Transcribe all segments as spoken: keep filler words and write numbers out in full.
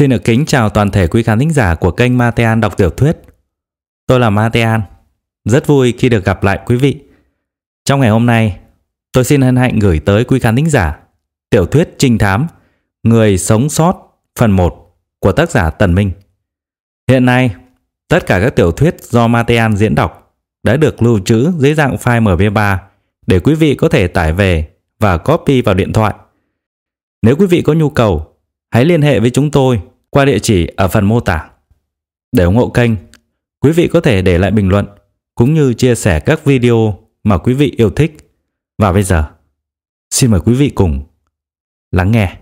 Xin được kính chào toàn thể quý khán thính giả của kênh Matean đọc tiểu thuyết. Tôi là Matean, rất vui khi được gặp lại quý vị. Trong ngày hôm nay, tôi xin hân hạnh gửi tới quý khán thính giả tiểu thuyết trinh thám Người sống sót phần một của tác giả Tần Minh. Hiện nay, tất cả các tiểu thuyết do Matean diễn đọc đã được lưu trữ dưới dạng file em pê ba để quý vị có thể tải về và copy vào điện thoại. Nếu quý vị có nhu cầu, hãy liên hệ với chúng tôi qua địa chỉ ở phần mô tả. Để ủng hộ kênh, quý vị có thể để lại bình luận cũng như chia sẻ các video mà quý vị yêu thích. Và bây giờ, xin mời quý vị cùng lắng nghe.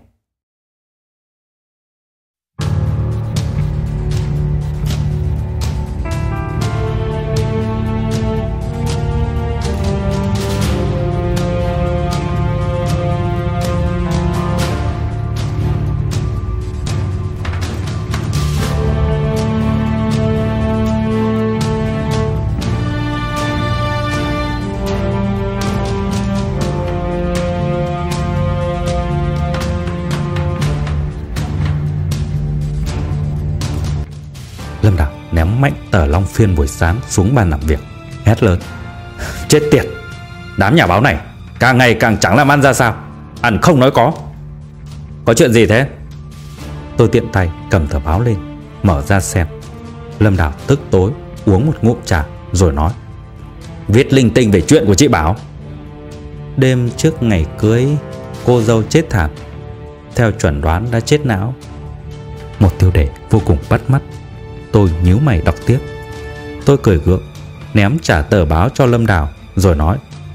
Lâm Đào ném mạnh tờ Long Phiên buổi sáng xuống bàn làm việc, hét lớn: Chết tiệt! Đám nhà báo này càng ngày càng chẳng làm ăn ra sao. Ăn không nói có. Có chuyện gì thế? Tôi tiện tay cầm tờ báo lên, mở ra xem. Lâm Đào tức tối uống một ngụm trà rồi nói: Viết linh tinh về chuyện của chị Bảo. Đêm trước ngày cưới, cô dâu chết thảm. Theo chuẩn đoán đã chết não. Một tiêu đề vô cùng bắt mắt. Tôi nhíu mày đọc tiếp. Tôi cười gượng, ném trả tờ báo cho Lâm Đào rồi nói: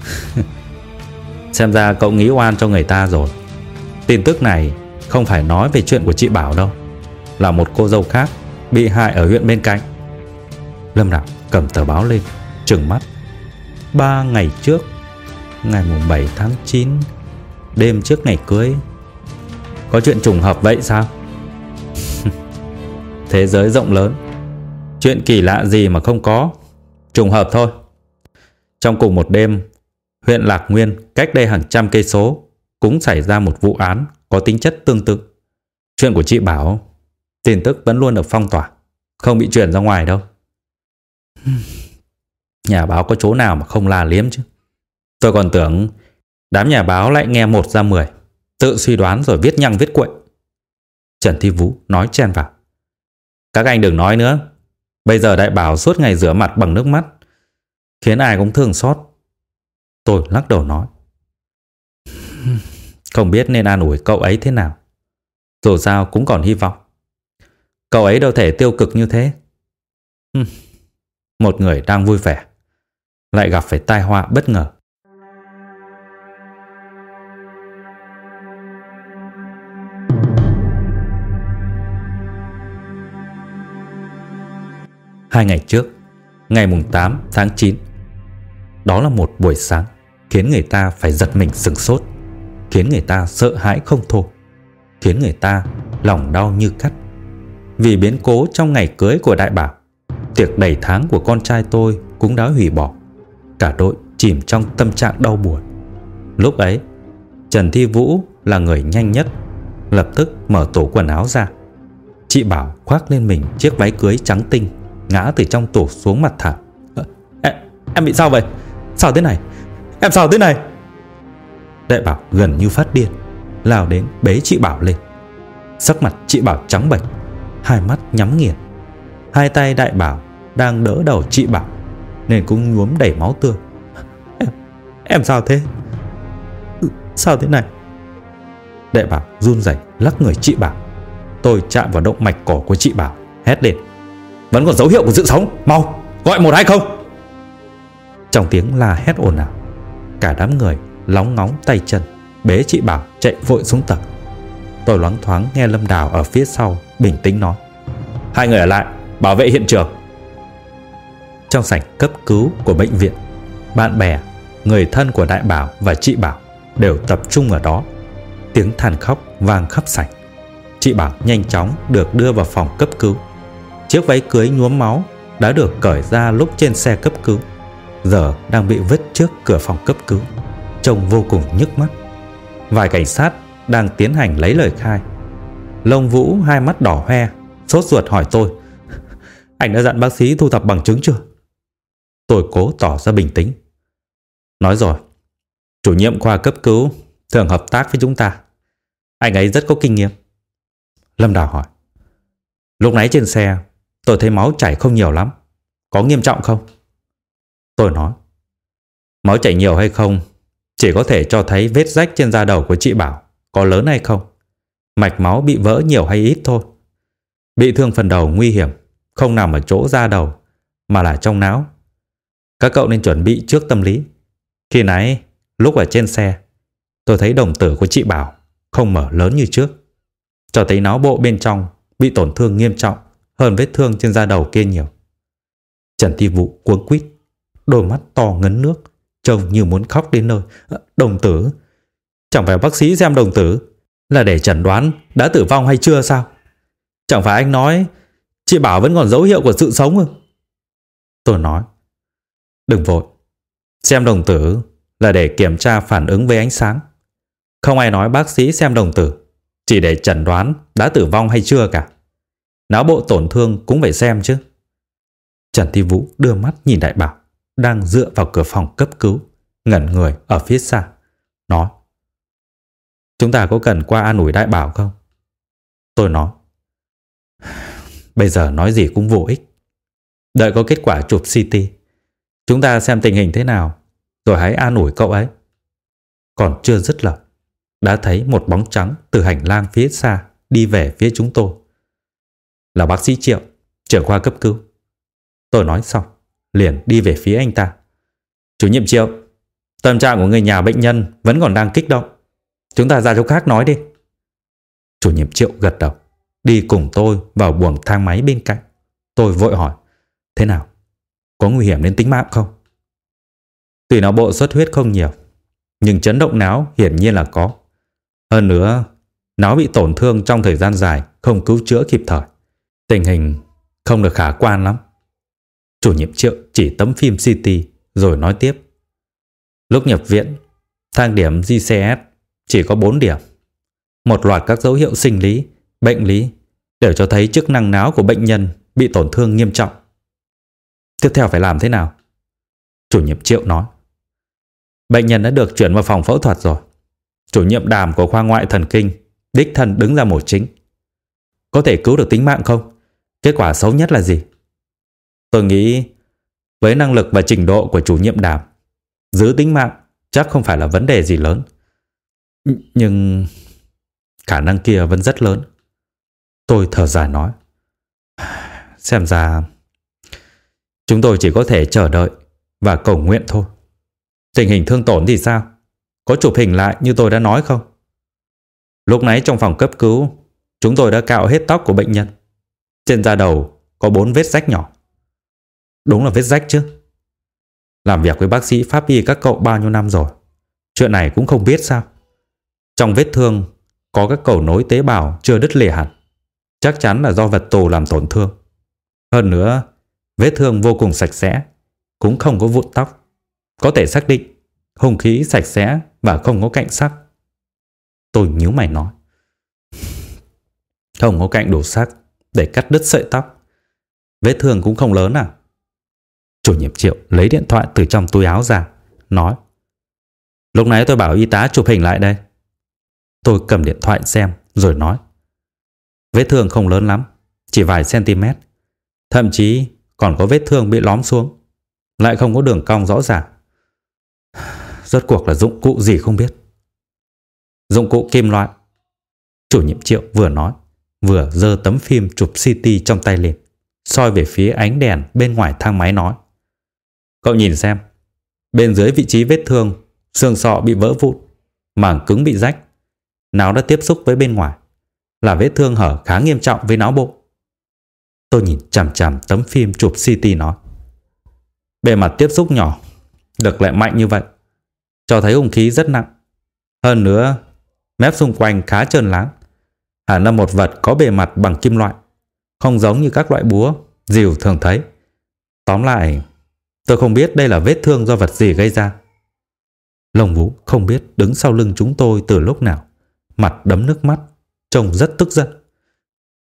Xem ra cậu nghĩ oan cho người ta rồi. Tin tức này không phải nói về chuyện của chị Bảo đâu, là một cô dâu khác bị hại ở huyện bên cạnh. Lâm Đào cầm tờ báo lên, trừng mắt. Ba ngày trước, ngày mùng bảy tháng chín, đêm trước ngày cưới. Có chuyện trùng hợp vậy sao? Thế giới rộng lớn, chuyện kỳ lạ gì mà không có. Trùng hợp thôi. Trong cùng một đêm, huyện Lạc Nguyên cách đây hàng trăm cây số cũng xảy ra một vụ án có tính chất tương tự. Chuyện của chị Bảo, tin tức vẫn luôn được phong tỏa, không bị truyền ra ngoài đâu. Nhà báo có chỗ nào mà không la liếm chứ. Tôi còn tưởng đám nhà báo lại nghe một ra mười, tự suy đoán rồi viết nhăng viết quậy. Trần Thi Vũ nói chen vào: Các anh đừng nói nữa. Bây giờ Đại Bảo suốt ngày rửa mặt bằng nước mắt, khiến ai cũng thương xót. Tôi lắc đầu nói: Không biết nên an ủi cậu ấy thế nào. Dù sao cũng còn hy vọng. Cậu ấy đâu thể tiêu cực như thế. Một người đang vui vẻ lại gặp phải tai họa bất ngờ. Hai ngày trước, ngày mùng tám tháng chín. Đó là một buổi sáng khiến người ta phải giật mình sửng sốt, khiến người ta sợ hãi không thôi, khiến người ta lòng đau như cắt. Vì biến cố trong ngày cưới của Đại Bảo, tiệc đầy tháng của con trai tôi cũng đã hủy bỏ. Cả đội chìm trong tâm trạng đau buồn. Lúc ấy, Trần Thi Vũ là người nhanh nhất, lập tức mở tủ quần áo ra. Chị Bảo khoác lên mình chiếc váy cưới trắng tinh, ngã từ trong tủ xuống mặt thảm. Em, em bị sao vậy? Sao thế này? Em sao thế này? Đại Bảo gần như phát điên, lao đến bế chị Bảo lên. Sắc mặt chị Bảo trắng bệch, hai mắt nhắm nghiền. Hai tay Đại Bảo đang đỡ đầu chị Bảo nên cũng nhuốm đầy máu tươi. Em, em sao thế? Sao thế này? Đại Bảo run rẩy lắc người chị Bảo. Tôi chạm vào động mạch cổ của chị Bảo, hét lên: Vẫn còn dấu hiệu của sự sống, mau gọi một hai không. Trong tiếng la hét ồn ào, cả đám người lóng ngóng tay chân bế chị Bảo chạy vội xuống tầng. Tôi loáng thoáng nghe Lâm Đào ở phía sau bình tĩnh nói: Hai người ở lại bảo vệ hiện trường. Trong sảnh cấp cứu của bệnh viện, bạn bè, người thân của Đại Bảo và chị Bảo đều tập trung ở đó. Tiếng than khóc vang khắp sảnh. Chị Bảo nhanh chóng được đưa vào phòng cấp cứu. Chiếc váy cưới nhuốm máu đã được cởi ra lúc trên xe cấp cứu, giờ đang bị vứt trước cửa phòng cấp cứu, trông vô cùng nhức mắt. Vài cảnh sát đang tiến hành lấy lời khai. Lông Vũ hai mắt đỏ hoe, sốt ruột hỏi tôi: Anh đã dặn bác sĩ thu thập bằng chứng chưa? Tôi cố tỏ ra bình tĩnh. Nói rồi, chủ nhiệm khoa cấp cứu thường hợp tác với chúng ta. Anh ấy rất có kinh nghiệm. Lâm Đào hỏi: Lúc nãy trên xe tôi thấy máu chảy không nhiều lắm, có nghiêm trọng không? Tôi nói: Máu chảy nhiều hay không chỉ có thể cho thấy vết rách trên da đầu của chị Bảo có lớn hay không, mạch máu bị vỡ nhiều hay ít thôi. Bị thương phần đầu nguy hiểm không nằm ở chỗ da đầu mà là trong não. Các cậu nên chuẩn bị trước tâm lý. Khi nãy lúc ở trên xe, tôi thấy đồng tử của chị Bảo không mở lớn như trước, cho thấy não bộ bên trong bị tổn thương nghiêm trọng hơn vết thương trên da đầu kia nhiều. Trần Thi Vũ cuống quýt, đôi mắt to ngấn nước, trông như muốn khóc đến nơi. Đồng tử? Chẳng phải bác sĩ xem đồng tử là để chẩn đoán đã tử vong hay chưa sao? Chẳng phải anh nói chị Bảo vẫn còn dấu hiệu của sự sống ư? Tôi nói: Đừng vội, xem đồng tử là để kiểm tra phản ứng với ánh sáng. Không ai nói bác sĩ xem đồng tử chỉ để chẩn đoán đã tử vong hay chưa cả. Não bộ tổn thương cũng phải xem chứ. Trần Thi Vũ đưa mắt nhìn Đại Bảo đang dựa vào cửa phòng cấp cứu, ngẩn người ở phía xa, nói: Chúng ta có cần qua an ủi Đại Bảo không? Tôi nói: Bây giờ nói gì cũng vô ích. Đợi có kết quả chụp xê tê, chúng ta xem tình hình thế nào, rồi hãy an ủi cậu ấy. Còn chưa dứt lời, đã thấy một bóng trắng từ hành lang phía xa đi về phía chúng tôi. Là bác sĩ Triệu, trưởng khoa cấp cứu. Tôi nói xong liền đi về phía anh ta. Chủ nhiệm Triệu, tâm trạng của người nhà bệnh nhân vẫn còn đang kích động, chúng ta ra chỗ khác nói đi. Chủ nhiệm Triệu gật đầu, đi cùng tôi vào buồng thang máy bên cạnh. Tôi vội hỏi: Thế nào? Có nguy hiểm đến tính mạng không? Tuy não bộ xuất huyết không nhiều, nhưng chấn động não hiển nhiên là có. Hơn nữa, não bị tổn thương trong thời gian dài, không cứu chữa kịp thời. Tình hình không được khả quan lắm. Chủ nhiệm Triệu chỉ tấm phim xê tê rồi nói tiếp: Lúc nhập viện, thang điểm giê xê ét chỉ có bốn điểm. Một loạt các dấu hiệu sinh lý, bệnh lý đều cho thấy chức năng não của bệnh nhân bị tổn thương nghiêm trọng. Tiếp theo phải làm thế nào? Chủ nhiệm Triệu nói: Bệnh nhân đã được chuyển vào phòng phẫu thuật rồi. Chủ nhiệm Đàm của khoa ngoại thần kinh đích thân đứng ra mổ chính. Có thể cứu được tính mạng không? Kết quả xấu nhất là gì? Tôi nghĩ với năng lực và trình độ của chủ nhiệm Đàm, giữ tính mạng chắc không phải là vấn đề gì lớn. Nhưng khả năng kia vẫn rất lớn. Tôi thở dài nói: Xem ra chúng tôi chỉ có thể chờ đợi và cầu nguyện thôi. Tình hình thương tổn thì sao? Có chụp hình lại như tôi đã nói không? Lúc nãy trong phòng cấp cứu, chúng tôi đã cạo hết tóc của bệnh nhân. Trên da đầu có bốn vết rách nhỏ. Đúng là vết rách chứ. Làm việc với bác sĩ pháp y các cậu bao nhiêu năm rồi, chuyện này cũng không biết sao? Trong vết thương có các cầu nối tế bào chưa đứt lìa hẳn, chắc chắn là do vật tù làm tổn thương. Hơn nữa, vết thương vô cùng sạch sẽ, cũng không có vụn tóc. Có thể xác định hung khí sạch sẽ và không có cạnh sắc. Tôi nhíu mày nói: Không có cạnh đủ sắc để cắt đứt sợi tóc. Vết thương cũng không lớn à? Chủ nhiệm Triệu lấy điện thoại từ trong túi áo ra, nói: Lúc nãy tôi bảo y tá chụp hình lại đây. Tôi cầm điện thoại xem rồi nói: Vết thương không lớn lắm, chỉ vài cm. Thậm chí còn có vết thương bị lõm xuống, lại không có đường cong rõ ràng. Rốt cuộc là dụng cụ gì không biết. Dụng cụ kim loại. Chủ nhiệm Triệu vừa nói, vừa giơ tấm phim chụp xê tê trong tay lên, soi về phía ánh đèn bên ngoài thang máy, nói: Cậu nhìn xem, bên dưới vị trí vết thương, xương sọ bị vỡ vụn, màng cứng bị rách, não đã tiếp xúc với bên ngoài, là vết thương hở khá nghiêm trọng với não bộ. Tôi nhìn chằm chằm tấm phim chụp xê tê nói: Bề mặt tiếp xúc nhỏ, lực lại mạnh như vậy, cho thấy hung khí rất nặng. Hơn nữa, mép xung quanh khá trơn láng, hẳn là một vật có bề mặt bằng kim loại, không giống như các loại búa, rìu thường thấy. Tóm lại, tôi không biết đây là vết thương do vật gì gây ra. Lông Vũ không biết đứng sau lưng chúng tôi từ lúc nào, mặt đấm nước mắt, trông rất tức giận.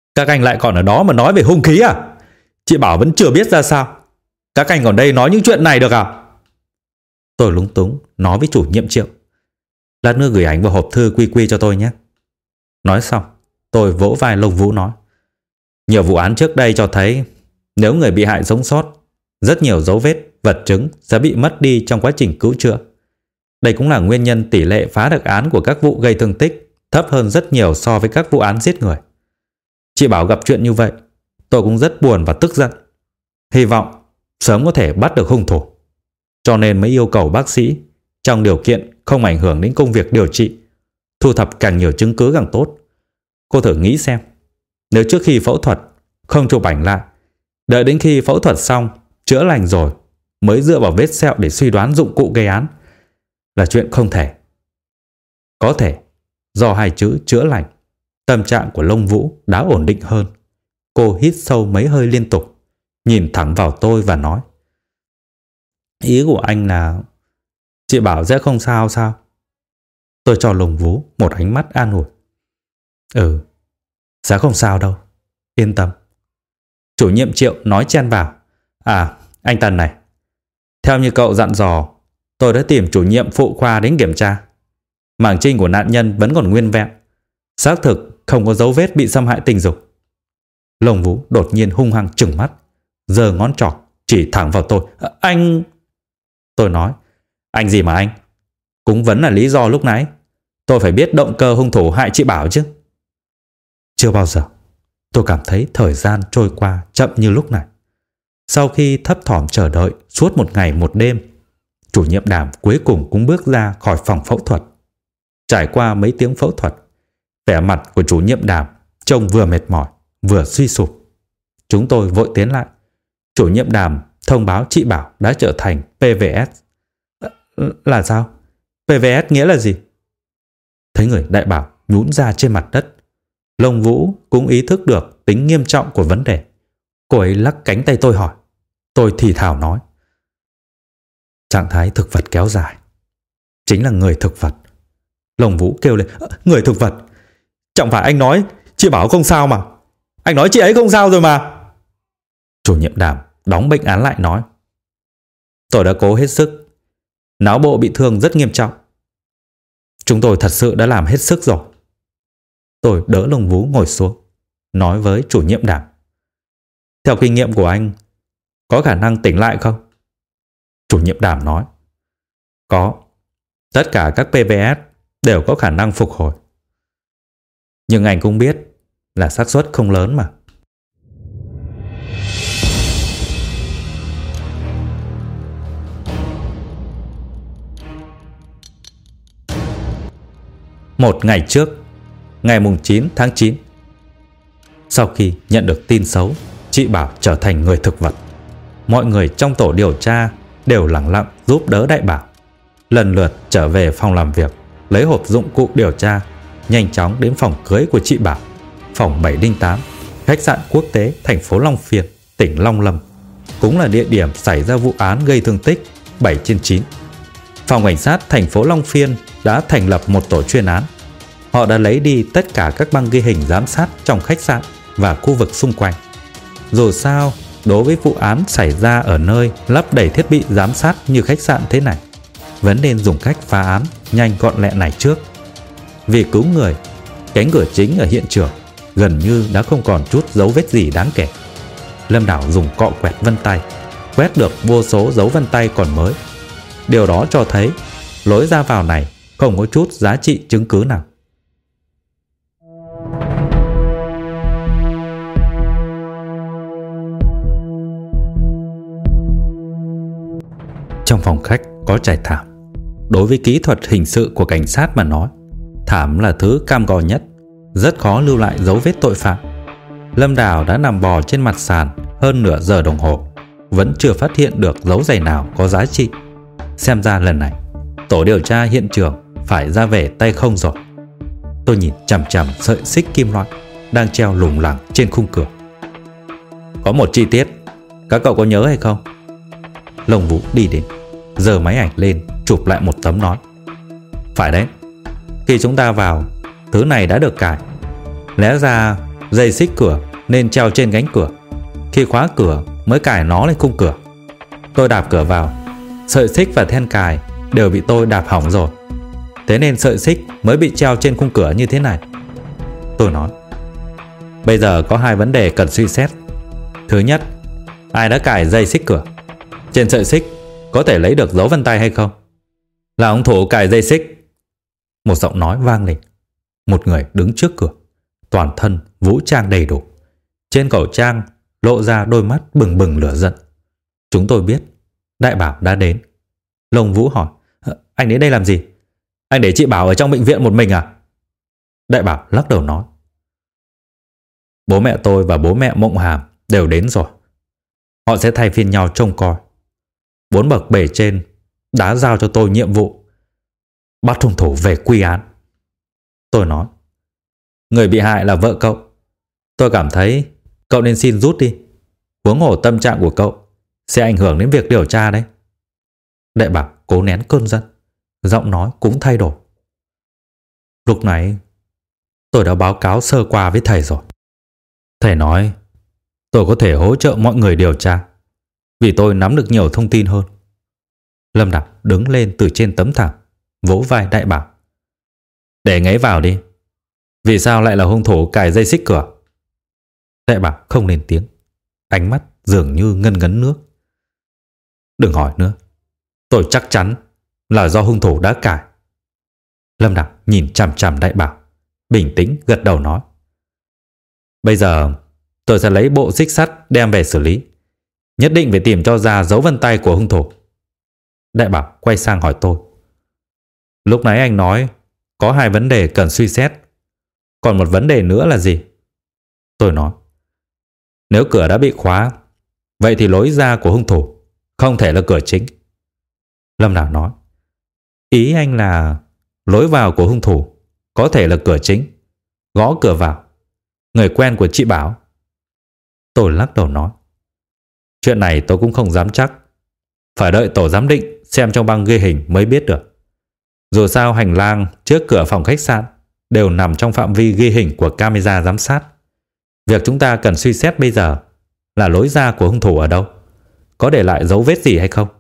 Các anh lại còn ở đó mà nói về hung khí à? Chị bảo vẫn chưa biết ra sao. Các anh còn đây nói những chuyện này được à? Tôi lúng túng nói với chủ nhiệm Triệu: Lát nữa gửi ảnh vào hộp thư quy quy cho tôi nhé. Nói xong, tôi vỗ vai Lông Vũ nói: Nhiều vụ án trước đây cho thấy nếu người bị hại sống sót, rất nhiều dấu vết, vật chứng sẽ bị mất đi trong quá trình cứu chữa. Đây cũng là nguyên nhân tỷ lệ phá được án của các vụ gây thương tích thấp hơn rất nhiều so với các vụ án giết người. Chị bảo gặp chuyện như vậy, tôi cũng rất buồn và tức giận. Hy vọng sớm có thể bắt được hung thủ. Cho nên mới yêu cầu bác sĩ, trong điều kiện không ảnh hưởng đến công việc điều trị, thu thập càng nhiều chứng cứ càng tốt. Cô thử nghĩ xem, nếu trước khi phẫu thuật không chụp ảnh lại, đợi đến khi phẫu thuật xong, chữa lành rồi mới dựa vào vết sẹo để suy đoán dụng cụ gây án, là chuyện không thể. Có thể do hai chữ chữa lành, tâm trạng của Lông Vũ đã ổn định hơn. Cô hít sâu mấy hơi liên tục, nhìn thẳng vào tôi và nói: Ý của anh là chị bảo sẽ không sao sao? Tôi cho Lông Vũ một ánh mắt an ủi: Ừ, sẽ không sao đâu, yên tâm. Chủ nhiệm Triệu nói chen vào: À, anh Tần này, theo như cậu dặn dò, tôi đã tìm chủ nhiệm phụ khoa đến kiểm tra. Màng trinh của nạn nhân vẫn còn nguyên vẹn, xác thực không có dấu vết bị xâm hại tình dục. Lông Vũ đột nhiên hung hăng trừng mắt, giơ ngón trỏ chỉ thẳng vào tôi: à, Anh... Tôi nói: Anh gì mà anh? Cũng vẫn là lý do lúc nãy. Tôi phải biết động cơ hung thủ hại chị Bảo chứ. Chưa bao giờ tôi cảm thấy thời gian trôi qua chậm như lúc này. Sau khi thấp thỏm chờ đợi suốt một ngày một đêm, chủ nhiệm Đàm cuối cùng cũng bước ra khỏi phòng phẫu thuật. Trải qua mấy tiếng phẫu thuật, vẻ mặt của chủ nhiệm Đàm trông vừa mệt mỏi vừa suy sụp. Chúng tôi vội tiến lại. Chủ nhiệm Đàm thông báo chị Bảo đã trở thành pê vê ét. Là sao? pê vê ét nghĩa là gì? Thấy người đại bảo nhún ra trên mặt đất, Lông Vũ cũng ý thức được tính nghiêm trọng của vấn đề. Cô ấy lắc cánh tay tôi hỏi. Tôi thì thào nói: Trạng thái thực vật kéo dài, chính là người thực vật. Lông Vũ kêu lên: Người thực vật? Chẳng phải anh nói chị Bảo không sao mà. Anh nói chị ấy không sao rồi mà. Chủ nhiệm Đàm đóng bệnh án lại nói: Tôi đã cố hết sức. Não bộ bị thương rất nghiêm trọng. Chúng tôi thật sự đã làm hết sức rồi. Tôi đỡ Lông Vũ ngồi xuống, nói với chủ nhiệm Đàm: Theo kinh nghiệm của anh, có khả năng tỉnh lại không? Chủ nhiệm Đàm nói: Có. Tất cả các pê vê ét đều có khả năng phục hồi. Nhưng anh cũng biết là xác suất không lớn mà. Một ngày trước, ngày mùng chín tháng chín, sau khi nhận được tin xấu chị Bảo trở thành người thực vật, mọi người trong tổ điều tra đều lặng lặng giúp đỡ đại bảo, lần lượt trở về phòng làm việc, lấy hộp dụng cụ điều tra, nhanh chóng đến phòng cưới của chị Bảo, phòng bảy không tám, khách sạn quốc tế thành phố Long Phiên, tỉnh Long Lâm, cũng là địa điểm xảy ra vụ án gây thương tích bảy trên chín. Phòng cảnh sát thành phố Long Phiên đã thành lập một tổ chuyên án. Họ đã lấy đi tất cả các băng ghi hình giám sát trong khách sạn và khu vực xung quanh. Dù sao, đối với vụ án xảy ra ở nơi lắp đầy thiết bị giám sát như khách sạn thế này, vẫn nên dùng cách phá án nhanh gọn lẹ này trước. Vì cứu người, cánh cửa chính ở hiện trường gần như đã không còn chút dấu vết gì đáng kể. Lâm Đảo dùng cọ quẹt vân tay quét được vô số dấu vân tay còn mới. Điều đó cho thấy lối ra vào này không có chút giá trị chứng cứ nào. Trong phòng khách có trải thảm. Đối với kỹ thuật hình sự của cảnh sát mà nói, thảm là thứ cam go nhất, rất khó lưu lại dấu vết tội phạm. Lâm Đào đã nằm bò trên mặt sàn hơn nửa giờ đồng hồ, vẫn chưa phát hiện được dấu giày nào có giá trị. Xem ra lần này tổ điều tra hiện trường phải ra về tay không rồi. Tôi nhìn chằm chằm sợi xích kim loại đang treo lủng lẳng trên khung cửa. Có một chi tiết, các cậu có nhớ hay không? Lông Vũ đi đến, giơ máy ảnh lên chụp lại một tấm nói: Phải đấy, khi chúng ta vào, thứ này đã được cài. Lẽ ra Dây xích cửa nên treo trên cánh cửa. Khi khóa cửa mới cài nó lên khung cửa. Tôi đạp cửa vào, sợi xích và then cài đều bị tôi đạp hỏng rồi. Thế nên sợi xích mới bị treo trên khung cửa như thế này. Tôi nói, bây giờ có hai vấn đề cần suy xét. Thứ nhất, ai đã cài dây xích cửa? Trên sợi xích có thể lấy được dấu vân tay hay không? Là hung thủ cài dây xích. Một giọng nói vang lên. Một người đứng trước cửa, toàn thân vũ trang đầy đủ. Trên khẩu trang lộ ra đôi mắt bừng bừng lửa giận. Chúng tôi biết Đại Bảo đã đến. Lông Vũ hỏi, anh đến đây làm gì? Anh để chị Bảo ở trong bệnh viện một mình à? Đại Bảo lắc đầu nói, bố mẹ tôi và bố mẹ Mộng Hàm đều đến rồi. Họ sẽ thay phiên nhau trông coi. Bốn bậc bề trên đã giao cho tôi nhiệm vụ bắt hung thủ về quy án. Tôi nói, người bị hại là vợ cậu. Tôi cảm thấy cậu nên xin rút đi. Huống hồ tâm trạng của cậu sẽ ảnh hưởng đến việc điều tra đấy. Đại Bảo cố nén cơn giận, giọng nói cũng thay đổi. Lúc này tôi đã báo cáo sơ qua với thầy rồi. Thầy nói tôi có thể hỗ trợ mọi người điều tra vì tôi nắm được nhiều thông tin hơn. Lâm Đào đứng lên từ trên tấm thảm, vỗ vai Đại Bảo. Để ngấy vào đi. Vì sao lại là hung thủ cài dây xích cửa? Đại Bảo không lên tiếng, ánh mắt dường như ngân ngấn nước. Đừng hỏi nữa. Tôi chắc chắn là do hung thủ đã cài. Lâm Đào nhìn chằm chằm Đại Bảo, bình tĩnh gật đầu nói, bây giờ tôi sẽ lấy bộ xích sắt đem về xử lý. Nhất định phải tìm cho ra dấu vân tay của hung thủ. Đại Bảo quay sang hỏi tôi, lúc nãy anh nói có hai vấn đề cần suy xét, còn một vấn đề nữa là gì? Tôi nói, nếu cửa đã bị khóa, vậy thì lối ra của hung thủ không thể là cửa chính. Lâm Đào nói, ý anh là lối vào của hung thủ có thể là cửa chính. Gõ cửa vào, người quen của chị Bảo. Tôi lắc đầu nói, chuyện này tôi cũng không dám chắc. Phải đợi tổ giám định xem trong băng ghi hình mới biết được. Dù sao hành lang trước cửa phòng khách sạn đều nằm trong phạm vi ghi hình của camera giám sát. Việc chúng ta cần suy xét bây giờ là lối ra của hung thủ ở đâu, có để lại dấu vết gì hay không.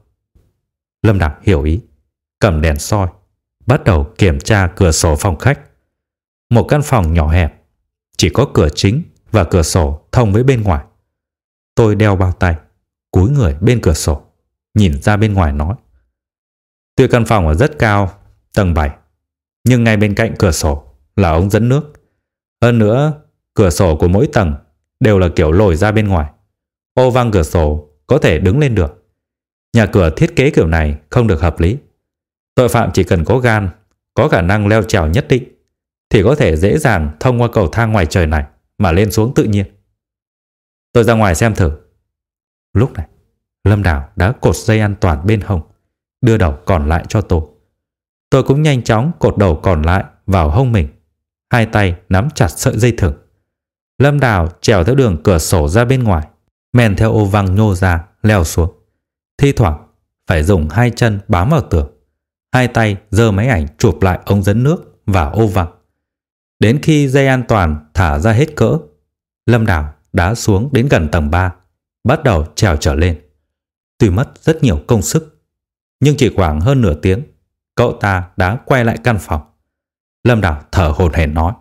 Lâm Đào hiểu ý, cầm đèn soi, bắt đầu kiểm tra cửa sổ phòng khách. Một căn phòng nhỏ hẹp, chỉ có cửa chính và cửa sổ thông với bên ngoài. Tôi đeo bao tay, cúi người bên cửa sổ, nhìn ra bên ngoài nói, tuy căn phòng ở rất cao, tầng bảy, nhưng ngay bên cạnh cửa sổ là ống dẫn nước. Hơn nữa, cửa sổ của mỗi tầng đều là kiểu lồi ra bên ngoài. Ô văng cửa sổ có thể đứng lên được. Nhà cửa thiết kế kiểu này không được hợp lý. Tội phạm chỉ cần có gan, có khả năng leo trèo nhất định, thì có thể dễ dàng thông qua cầu thang ngoài trời này mà lên xuống tự nhiên. Tôi ra ngoài xem thử. Lúc này, Lâm Đào đã cột dây an toàn bên hông, đưa đầu còn lại cho tôi. Tôi cũng nhanh chóng cột đầu còn lại vào hông mình, hai tay nắm chặt sợi dây thừng. Lâm Đào trèo theo đường cửa sổ ra bên ngoài, men theo ô văng nhô ra leo xuống. Thi thoảng phải dùng hai chân bám vào tường, hai tay giơ máy ảnh chụp lại ống dẫn nước và ô văng. Đến khi dây an toàn thả ra hết cỡ, Lâm Đào đã xuống đến gần tầng ba, bắt đầu trèo trở lên. Tuy mất rất nhiều công sức, nhưng chỉ khoảng hơn nửa tiếng, cậu ta đã quay lại căn phòng. Lâm Đào thở hổn hển nói,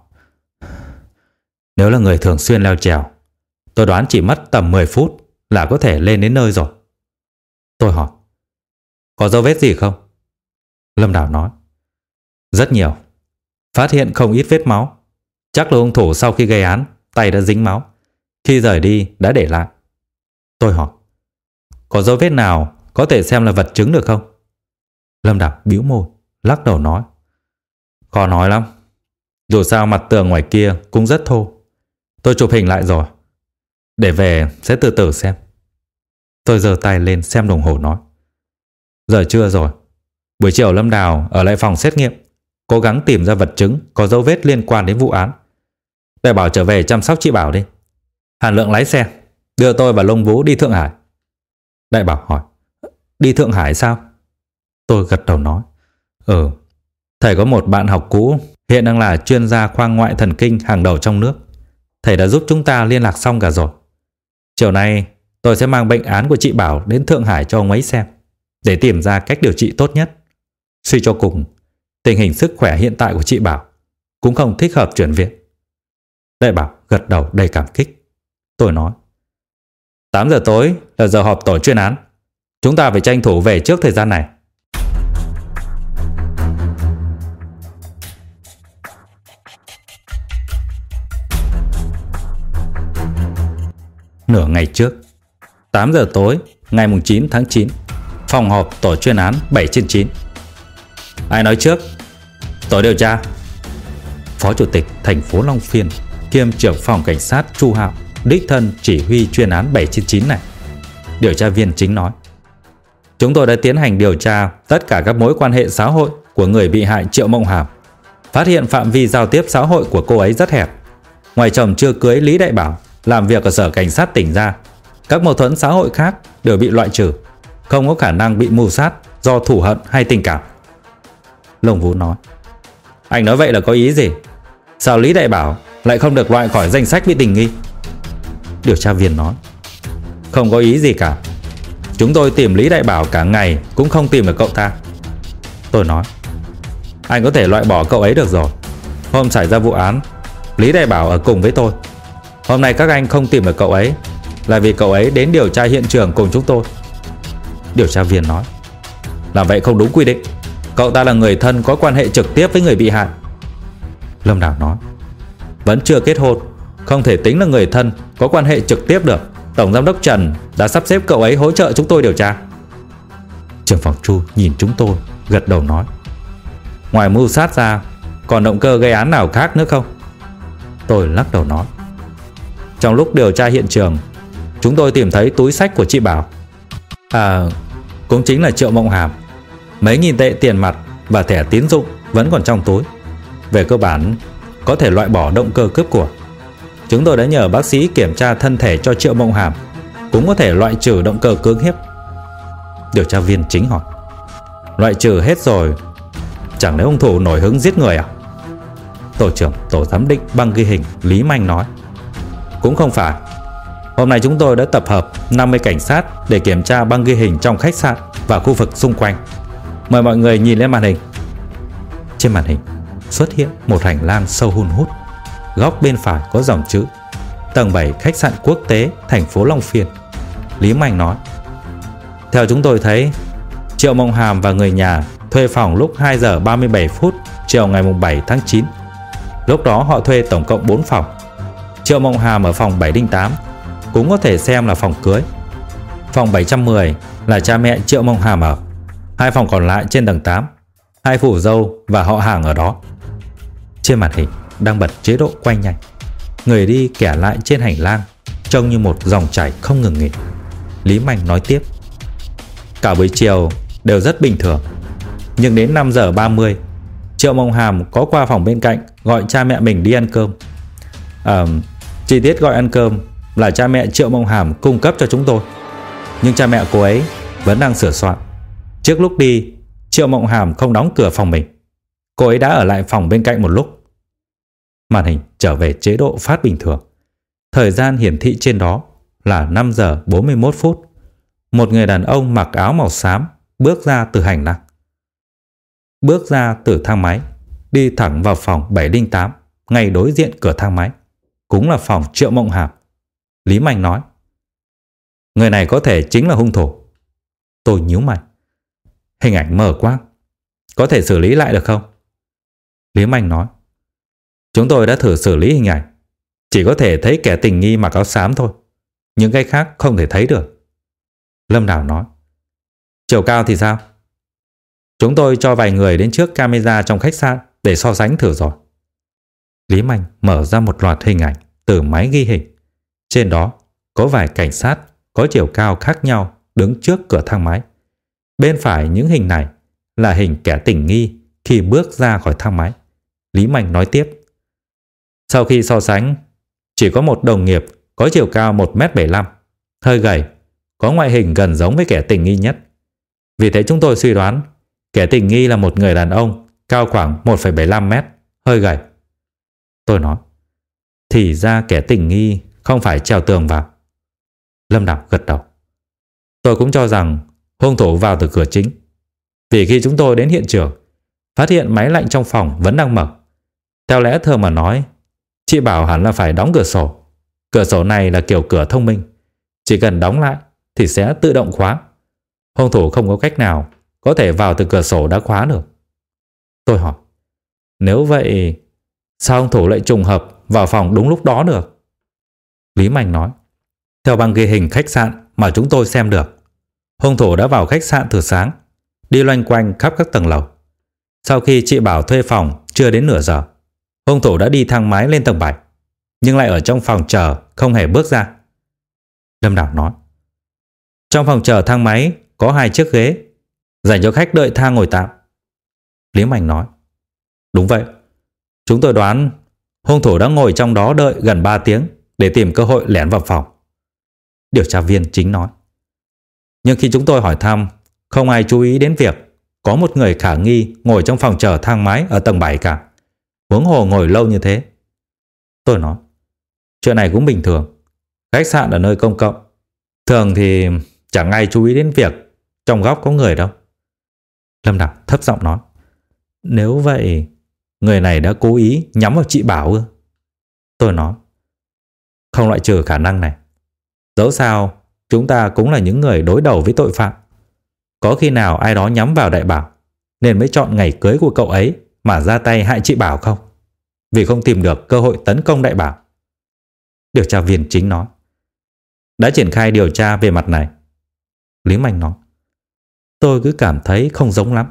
nếu là người thường xuyên leo trèo, tôi đoán chỉ mất tầm mười phút là có thể lên đến nơi rồi. Tôi hỏi, có dấu vết gì không? Lâm Đào nói, rất nhiều. Phát hiện không ít vết máu. Chắc là hung thủ sau khi gây án tay đã dính máu, khi rời đi đã để lại. Tôi hỏi, có dấu vết nào có thể xem là vật chứng được không? Lâm Đào bĩu môi, lắc đầu nói, khó nói lắm. Dù sao mặt tường ngoài kia cũng rất thô. Tôi chụp hình lại rồi, để về sẽ từ từ xem. Tôi giơ tay lên xem đồng hồ nói, giờ trưa rồi. Buổi chiều Lâm Đào ở lại phòng xét nghiệm, cố gắng tìm ra vật chứng có dấu vết liên quan đến vụ án. Đại Bảo trở về chăm sóc chị Bảo đi. Hàn Lượng lái xe đưa tôi và Lông Vũ đi Thượng Hải. Đại Bảo hỏi, đi Thượng Hải sao? Tôi gật đầu nói, Ừ, thầy có một bạn học cũ hiện đang là chuyên gia khoa ngoại thần kinh hàng đầu trong nước. thầy đã giúp chúng ta liên lạc xong cả rồi. Chiều nay tôi sẽ mang bệnh án của chị Bảo đến Thượng Hải cho ông ấy xem, để tìm ra cách điều trị tốt nhất. Suy cho cùng, tình hình sức khỏe hiện tại của chị Bảo cũng không thích hợp chuyển viện. Đại Bảo gật đầu đầy cảm kích. Tôi nói, tám giờ tối là giờ họp tổ chuyên án. Chúng ta phải tranh thủ về trước thời gian này. Nửa ngày trước, tám giờ tối ngày chín tháng chín, phòng họp tổ chuyên án bảy trên chín. Ai nói trước? Tổ điều tra. Phó chủ tịch thành phố Long Phiên kiêm trưởng phòng cảnh sát Chu Hạo đích thân chỉ huy chuyên án bảy trên chín này. Điều tra viên chính nói, chúng tôi đã tiến hành điều tra tất cả các mối quan hệ xã hội của người bị hại Triệu Mộng Hàm, phát hiện phạm vi giao tiếp xã hội của cô ấy rất hẹp. Ngoài chồng chưa cưới Lý Đại Bảo làm việc ở sở cảnh sát tỉnh ra, các mâu thuẫn xã hội khác đều bị loại trừ, không có khả năng bị mưu sát do thù hận hay tình cảm. Lông Vũ nói, anh nói vậy là có ý gì? Sao Lý Đại Bảo lại không được loại khỏi danh sách bị tình nghi? Điều tra viên nói, không có ý gì cả. Chúng tôi tìm Lý Đại Bảo cả ngày cũng không tìm được cậu ta. Tôi nói, anh có thể loại bỏ cậu ấy được rồi. Hôm xảy ra vụ án, Lý Đại Bảo ở cùng với tôi. Hôm nay các anh không tìm được cậu ấy là vì cậu ấy đến điều tra hiện trường cùng chúng tôi. Điều tra viên nói, làm vậy không đúng quy định. Cậu ta là người thân có quan hệ trực tiếp với người bị hại. Lâm Đào nói, vẫn chưa kết hôn, không thể tính là người thân có quan hệ trực tiếp được. Tổng giám đốc Trần đã sắp xếp cậu ấy hỗ trợ chúng tôi điều tra. Trưởng phòng Chu nhìn chúng tôi, gật đầu nói, ngoài mưu sát ra còn động cơ gây án nào khác nữa không? Tôi lắc đầu nói, trong lúc điều tra hiện trường, chúng tôi tìm thấy túi xách của chị Bảo. À, cũng chính là Triệu Mộng Hàm. Mấy nghìn tệ tiền mặt và thẻ tín dụng vẫn còn trong túi. Về cơ bản, có thể loại bỏ động cơ cướp của. Chúng tôi đã nhờ bác sĩ kiểm tra thân thể cho Triệu Mộng Hàm, cũng có thể loại trừ động cơ cưỡng hiếp. Điều tra viên chính hỏi, loại trừ hết rồi, chẳng lẽ hung thủ nổi hứng giết người à? Tổ trưởng tổ giám định băng ghi hình Lý Manh nói, cũng không phải. Hôm nay chúng tôi đã tập hợp năm mươi cảnh sát để kiểm tra băng ghi hình trong khách sạn và khu vực xung quanh. Mời mọi người nhìn lên màn hình. Trên màn hình xuất hiện một hành lang sâu hun hút. Góc bên phải có dòng chữ tầng bảy khách sạn quốc tế thành phố Long Phiên. Lý Manh nói, theo chúng tôi thấy, Triệu Mộng Hàm và người nhà thuê phòng lúc hai giờ ba mươi bảy phút chiều ngày bảy tháng chín. Lúc đó họ thuê tổng cộng bốn phòng. Triệu Mộng Hàm ở phòng bảy không tám, cũng có thể xem là phòng cưới. Phòng bảy trăm mười là cha mẹ Triệu Mộng Hàm ở. Hai phòng còn lại trên tầng tám, hai phù dâu và họ hàng ở đó. Trên màn hình đang bật chế độ quay nhanh. Người đi kẻ lại trên hành lang, trông như một dòng chảy không ngừng nghỉ. Lý Manh nói tiếp, cả buổi chiều đều rất bình thường, nhưng đến năm giờ ba mươi, Triệu Mộng Hàm có qua phòng bên cạnh gọi cha mẹ mình đi ăn cơm. À, chi tiết gọi ăn cơm là cha mẹ Triệu Mộng Hàm cung cấp cho chúng tôi, nhưng cha mẹ cô ấy vẫn đang sửa soạn. Trước lúc đi, Triệu Mộng Hàm không đóng cửa phòng mình. Cô ấy đã ở lại phòng bên cạnh một lúc. Màn hình trở về chế độ phát bình thường. Thời gian hiển thị trên đó là năm giờ bốn mươi mốt phút. Một người đàn ông mặc áo màu xám bước ra từ hành lang. Bước ra từ thang máy, đi thẳng vào phòng bảy không tám, ngay đối diện cửa thang máy, cũng là phòng Triệu Mộng Hàm. Lý Manh nói, người này có thể chính là hung thủ. Tôi nhíu mày, hình ảnh mờ quá, có thể xử lý lại được không? Lý Manh nói, chúng tôi đã thử xử lý hình ảnh, chỉ có thể thấy kẻ tình nghi mặc áo xám thôi, những cái khác không thể thấy được. Lâm Đào nói, chiều cao thì sao? Chúng tôi cho vài người đến trước camera trong khách sạn để so sánh thử rồi. Lý Manh mở ra một loạt hình ảnh từ máy ghi hình. Trên đó có vài cảnh sát có chiều cao khác nhau đứng trước cửa thang máy. Bên phải những hình này là hình kẻ tình nghi khi bước ra khỏi thang máy. Lý Manh nói tiếp, sau khi so sánh, chỉ có một đồng nghiệp có chiều cao một mét bảy mươi lăm, hơi gầy, có ngoại hình gần giống với kẻ tình nghi nhất. Vì thế chúng tôi suy đoán kẻ tình nghi là một người đàn ông cao khoảng một phẩy bảy mươi lăm mét, hơi gầy. Tôi nói, Thì ra kẻ tình nghi không phải trèo tường vào. Lâm Đảo gật đầu. Tôi cũng cho rằng hung thủ vào từ cửa chính. Vì khi chúng tôi đến hiện trường, phát hiện máy lạnh trong phòng vẫn đang mở. Theo lẽ thường mà nói, chị bảo hẳn là phải đóng cửa sổ. Cửa sổ này là kiểu cửa thông minh, chỉ cần đóng lại thì sẽ tự động khóa. Hung thủ không có cách nào có thể vào từ cửa sổ đã khóa được. Tôi hỏi, nếu vậy sao hung thủ lại trùng hợp vào phòng đúng lúc đó được? Lý Mạnh nói, theo băng ghi hình khách sạn mà chúng tôi xem được, hung thủ đã vào khách sạn từ sáng, đi loanh quanh khắp các tầng lầu. Sau khi chị bảo thuê phòng chưa đến nửa giờ, hung thủ đã đi thang máy lên tầng bảy, nhưng lại ở trong phòng chờ không hề bước ra. Lâm Đảo nói, trong phòng chờ thang máy có hai chiếc ghế dành cho khách đợi thang ngồi tạm. Lý Mạnh nói, đúng vậy. Chúng tôi đoán hung thủ đã ngồi trong đó đợi gần ba tiếng để tìm cơ hội lẻn vào phòng. Điều tra viên chính nói, nhưng khi chúng tôi hỏi thăm, không ai chú ý đến việc có một người khả nghi ngồi trong phòng chờ thang máy ở tầng bảy cả, huống hồ ngồi lâu như thế. Tôi nói, chuyện này cũng bình thường. Khách sạn ở nơi công cộng, thường thì chẳng ai chú ý đến việc trong góc có người đâu. Lâm Đảo thấp giọng nói, nếu vậy người này đã cố ý nhắm vào chị Bảo ư? Tôi nói, không loại trừ khả năng này. Dẫu sao chúng ta cũng là những người đối đầu với tội phạm. Có khi nào ai đó nhắm vào Đại Bảo nên mới chọn ngày cưới của cậu ấy mà ra tay hại chị Bảo không? Vì không tìm được cơ hội tấn công Đại Bảo. Điều tra viên chính nói, đã triển khai điều tra về mặt này. Lý Mạnh nói, tôi cứ cảm thấy không giống lắm.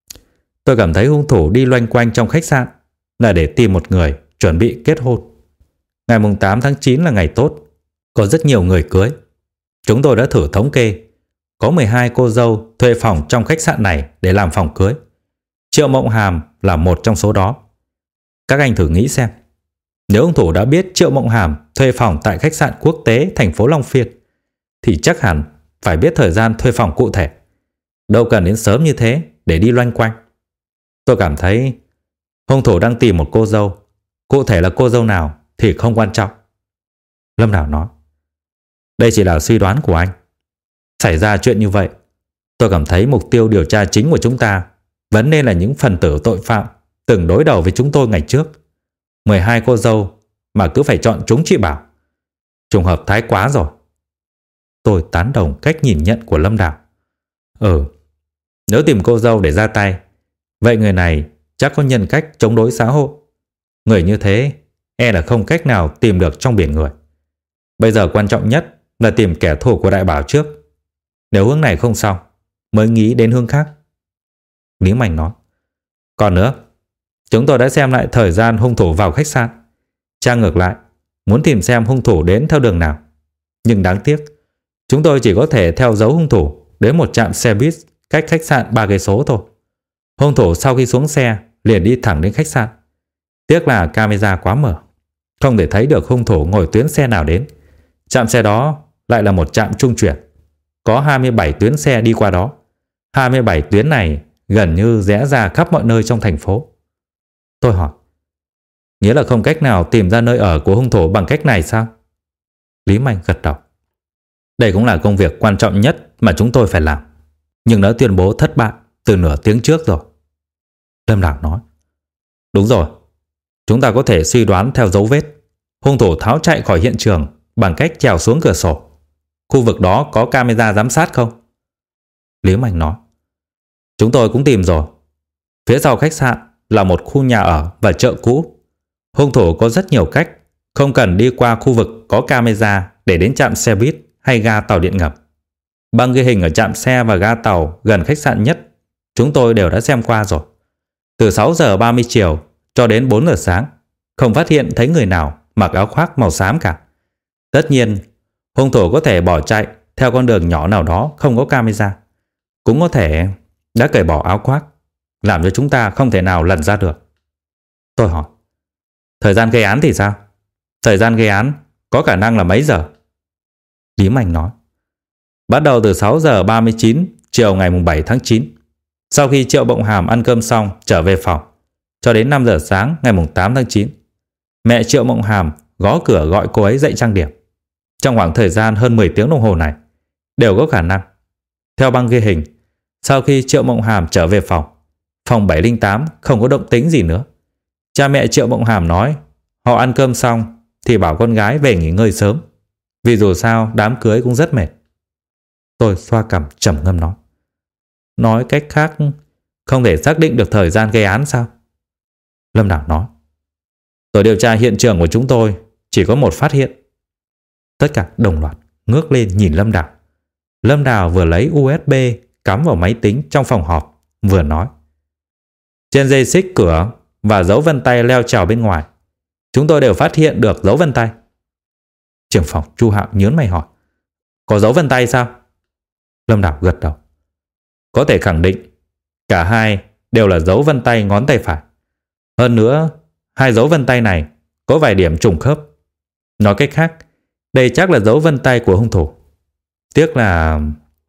Tôi cảm thấy hung thủ đi loanh quanh trong khách sạn là để tìm một người chuẩn bị kết hôn. Ngày tám tháng chín là ngày tốt, có rất nhiều người cưới. Chúng tôi đã thử thống kê, có mười hai cô dâu thuê phòng trong khách sạn này để làm phòng cưới. Triệu Mộng Hàm là một trong số đó. Các anh thử nghĩ xem, nếu hung thủ đã biết Triệu Mộng Hàm thuê phòng tại khách sạn quốc tế thành phố Long Phiên, thì chắc hẳn phải biết thời gian thuê phòng cụ thể. Đâu cần đến sớm như thế để đi loanh quanh. Tôi cảm thấy hung thủ đang tìm một cô dâu. Cụ thể là cô dâu nào thì không quan trọng. Lâm Đảo nói, đây chỉ là suy đoán của anh. Xảy ra chuyện như vậy, tôi cảm thấy mục tiêu điều tra chính của chúng ta vẫn nên là những phần tử tội phạm từng đối đầu với chúng tôi ngày trước. mười hai cô dâu mà cứ phải chọn chúng chị Bảo, trùng hợp thái quá rồi. Tôi tán đồng cách nhìn nhận của Lâm Đảo. Ừ, nếu tìm cô dâu để ra tay, vậy người này chắc có nhân cách chống đối xã hội. Người như thế e là không cách nào tìm được trong biển người. Bây giờ quan trọng nhất là tìm kẻ thù của Đại Bảo trước. Nếu hướng này không xong, mới nghĩ đến hướng khác. Lý Mạnh nói, còn nữa, chúng tôi đã xem lại thời gian hung thủ vào khách sạn. Tra ngược lại, muốn tìm xem hung thủ đến theo đường nào. Nhưng đáng tiếc, chúng tôi chỉ có thể theo dấu hung thủ đến một trạm xe buýt cách khách sạn ba cây số thôi. Hung thủ sau khi xuống xe liền đi thẳng đến khách sạn. Tiếc là camera quá mở, không thể thấy được hung thủ ngồi tuyến xe nào đến. Trạm xe đó lại là một trạm trung chuyển, có hai mươi bảy tuyến xe đi qua đó. hai mươi bảy tuyến này gần như rẽ ra khắp mọi nơi trong thành phố. Tôi hỏi, nghĩa là không cách nào tìm ra nơi ở của hung thủ bằng cách này sao? Lý Mạnh gật đầu. Đây cũng là công việc quan trọng nhất mà chúng tôi phải làm, nhưng đã tuyên bố thất bại từ nửa tiếng trước rồi. Lâm Đảo nói, đúng rồi, chúng ta có thể suy đoán theo dấu vết. Hung thủ tháo chạy khỏi hiện trường bằng cách trèo xuống cửa sổ. Khu vực đó có camera giám sát không? Lý Mạnh nói, chúng tôi cũng tìm rồi. Phía sau khách sạn là một khu nhà ở và chợ cũ. Hung thủ có rất nhiều cách, không cần đi qua khu vực có camera để đến trạm xe buýt hay ga tàu điện ngầm. Băng ghi hình ở trạm xe và ga tàu gần khách sạn nhất chúng tôi đều đã xem qua rồi. Từ sáu giờ ba mươi chiều cho đến bốn giờ sáng, không phát hiện thấy người nào mặc áo khoác màu xám cả. Tất nhiên, hung thủ có thể bỏ chạy theo con đường nhỏ nào đó không có camera. Cũng có thể đã cởi bỏ áo khoác, làm cho chúng ta không thể nào lần ra được. Tôi hỏi, thời gian gây án thì sao? Thời gian gây án có khả năng là mấy giờ? Lý Mạnh nói, bắt đầu từ sáu giờ ba mươi chín chiều ngày bảy tháng chín. Sau khi Triệu Mộng Hàm ăn cơm xong trở về phòng, cho đến năm giờ sáng ngày tám tháng chín. Mẹ Triệu Mộng Hàm gõ cửa gọi cô ấy dậy trang điểm. Trong khoảng thời gian hơn mười tiếng đồng hồ này đều có khả năng. Theo băng ghi hình, sau khi Triệu Mộng Hàm trở về phòng, phòng bảy không tám không có động tĩnh gì nữa. Cha mẹ Triệu Mộng Hàm nói họ ăn cơm xong thì bảo con gái về nghỉ ngơi sớm, vì dù sao đám cưới cũng rất mệt. Tôi xoa cằm trầm ngâm nói. Nói cách khác, không thể xác định được thời gian gây án sao? Lâm Đào nói. Tổ điều tra hiện trường của chúng tôi chỉ có một phát hiện. Tất cả đồng loạt ngước lên nhìn Lâm Đào. Lâm Đào vừa lấy u ét bê cắm vào máy tính trong phòng họp, vừa nói. Trên dây xích cửa và dấu vân tay leo trèo bên ngoài, chúng tôi đều phát hiện được dấu vân tay. Trưởng phòng Chu Hạo nhớn mày hỏi. Có dấu vân tay sao? Lâm Đào gật đầu. Có thể khẳng định cả hai đều là dấu vân tay ngón tay phải. Hơn nữa, hai dấu vân tay này có vài điểm trùng khớp. Nói cách khác, đây chắc là dấu vân tay của hung thủ. Tiếc là...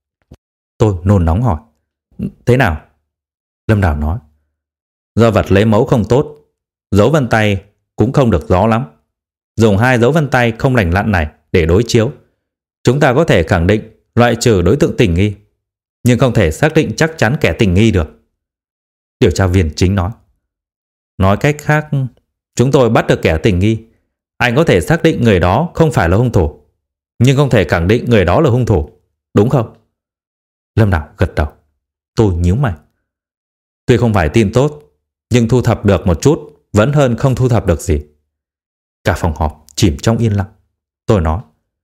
Tôi nôn nóng hỏi. Thế nào? Lâm Đào nói. Do vật lấy mẫu không tốt, dấu vân tay cũng không được rõ lắm. Dùng hai dấu vân tay không lành lặn này để đối chiếu, chúng ta có thể khẳng định loại trừ đối tượng tình nghi, nhưng không thể xác định chắc chắn kẻ tình nghi được. Điều tra viên chính nói. Nói cách khác, chúng tôi bắt được kẻ tình nghi. Anh có thể xác định người đó không phải là hung thủ, nhưng không thể khẳng định người đó là hung thủ, đúng không? Lâm Đào gật đầu. Tôi nhíu mày. Tuy không phải tin tốt, nhưng thu thập được một chút vẫn hơn không thu thập được gì. Cả phòng họp chìm trong yên lặng. Tôi nói.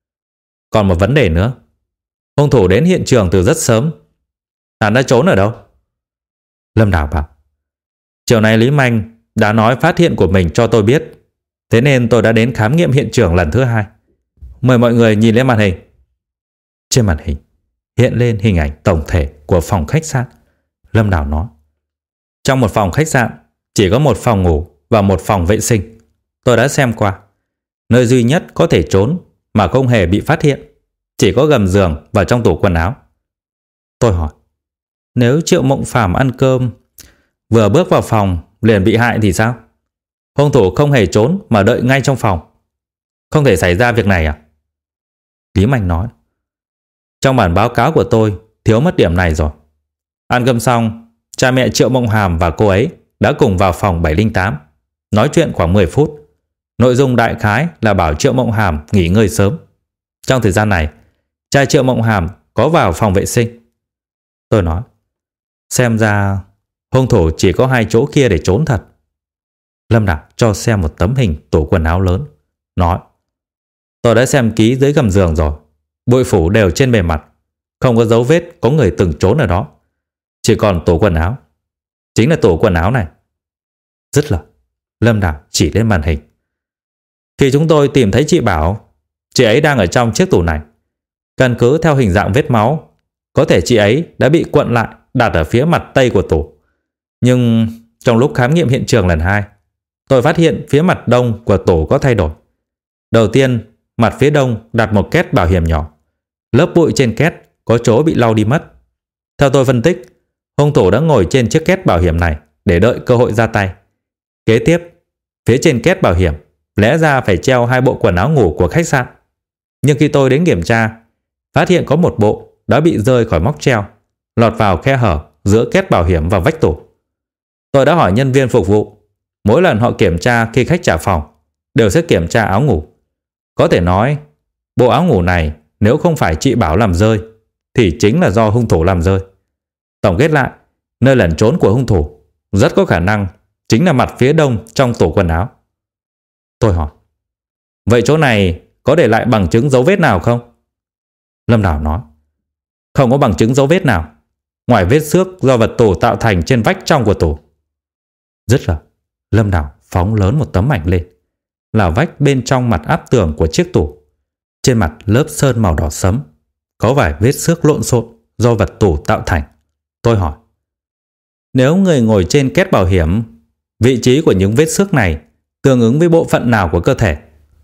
Còn một vấn đề nữa. Hung thủ đến hiện trường từ rất sớm. Hắn đã trốn ở đâu? Lâm Đào bảo. Chiều nay Lý Manh đã nói phát hiện của mình cho tôi biết. Thế nên tôi đã đến khám nghiệm hiện trường lần thứ hai. Mời mọi người nhìn lên màn hình. Trên màn hình hiện lên hình ảnh tổng thể của phòng khách sạn. Lâm Đào nói. Trong một phòng khách sạn chỉ có một phòng ngủ và một phòng vệ sinh. Tôi đã xem qua. Nơi duy nhất có thể trốn mà không hề bị phát hiện chỉ có gầm giường và trong tủ quần áo. Tôi hỏi. Nếu Triệu Mộng Phàm ăn cơm vừa bước vào phòng liền bị hại thì sao? Hung thủ không hề trốn mà đợi ngay trong phòng. Không thể xảy ra việc này à? Lý Mạnh nói. Trong bản báo cáo của tôi thiếu mất điểm này rồi. Ăn cơm xong, cha mẹ Triệu Mộng Hàm và cô ấy đã cùng vào phòng bảy không tám, nói chuyện khoảng mười phút. Nội dung đại khái là bảo Triệu Mộng Hàm nghỉ ngơi sớm. Trong thời gian này, cha Triệu Mộng Hàm có vào phòng vệ sinh. Tôi nói. Xem ra hung thủ chỉ có hai chỗ kia để trốn thật. Lâm Đào cho xem một tấm hình tủ quần áo lớn, nói. Tôi đã xem kỹ dưới gầm giường rồi. Bụi phủ đều trên bề mặt, không có dấu vết có người từng trốn ở đó. Chỉ còn tủ quần áo. Chính là tủ quần áo này. Dứt lời, Lâm Đào chỉ lên màn hình. Khi chúng tôi tìm thấy chị Bảo, chị ấy đang ở trong chiếc tủ này. Căn cứ theo hình dạng vết máu, có thể chị ấy đã bị cuộn lại đặt ở phía mặt tây của tủ. Nhưng trong lúc khám nghiệm hiện trường lần hai, tôi phát hiện phía mặt đông của tủ có thay đổi. Đầu tiên, mặt phía đông đặt một két bảo hiểm nhỏ. Lớp bụi trên két có chỗ bị lau đi mất. Theo tôi phân tích, hung thủ đã ngồi trên chiếc két bảo hiểm này để đợi cơ hội ra tay. Kế tiếp, phía trên két bảo hiểm lẽ ra phải treo hai bộ quần áo ngủ của khách sạn. Nhưng khi tôi đến kiểm tra, phát hiện có một bộ đã bị rơi khỏi móc treo, lọt vào khe hở giữa két bảo hiểm và vách tủ. Tôi đã hỏi nhân viên phục vụ. Mỗi lần họ kiểm tra khi khách trả phòng đều sẽ kiểm tra áo ngủ. Có thể nói, bộ áo ngủ này nếu không phải chị Bảo làm rơi thì chính là do hung thủ làm rơi. Tổng kết lại, nơi lẩn trốn của hung thủ rất có khả năng chính là mặt phía đông trong tủ quần áo. Tôi hỏi. Vậy chỗ này có để lại bằng chứng dấu vết nào không? Lâm Đào nói. Không có bằng chứng dấu vết nào, ngoài vết xước do vật tủ tạo thành trên vách trong của tủ. Dứt lời, Lâm Đào phóng lớn một tấm ảnh lên. Là vách bên trong mặt áp tường của chiếc tủ. Trên mặt lớp sơn màu đỏ sẫm, có vài vết xước lộn xộn do vật tủ tạo thành. Tôi hỏi. Nếu người ngồi trên két bảo hiểm, vị trí của những vết xước này tương ứng với bộ phận nào của cơ thể?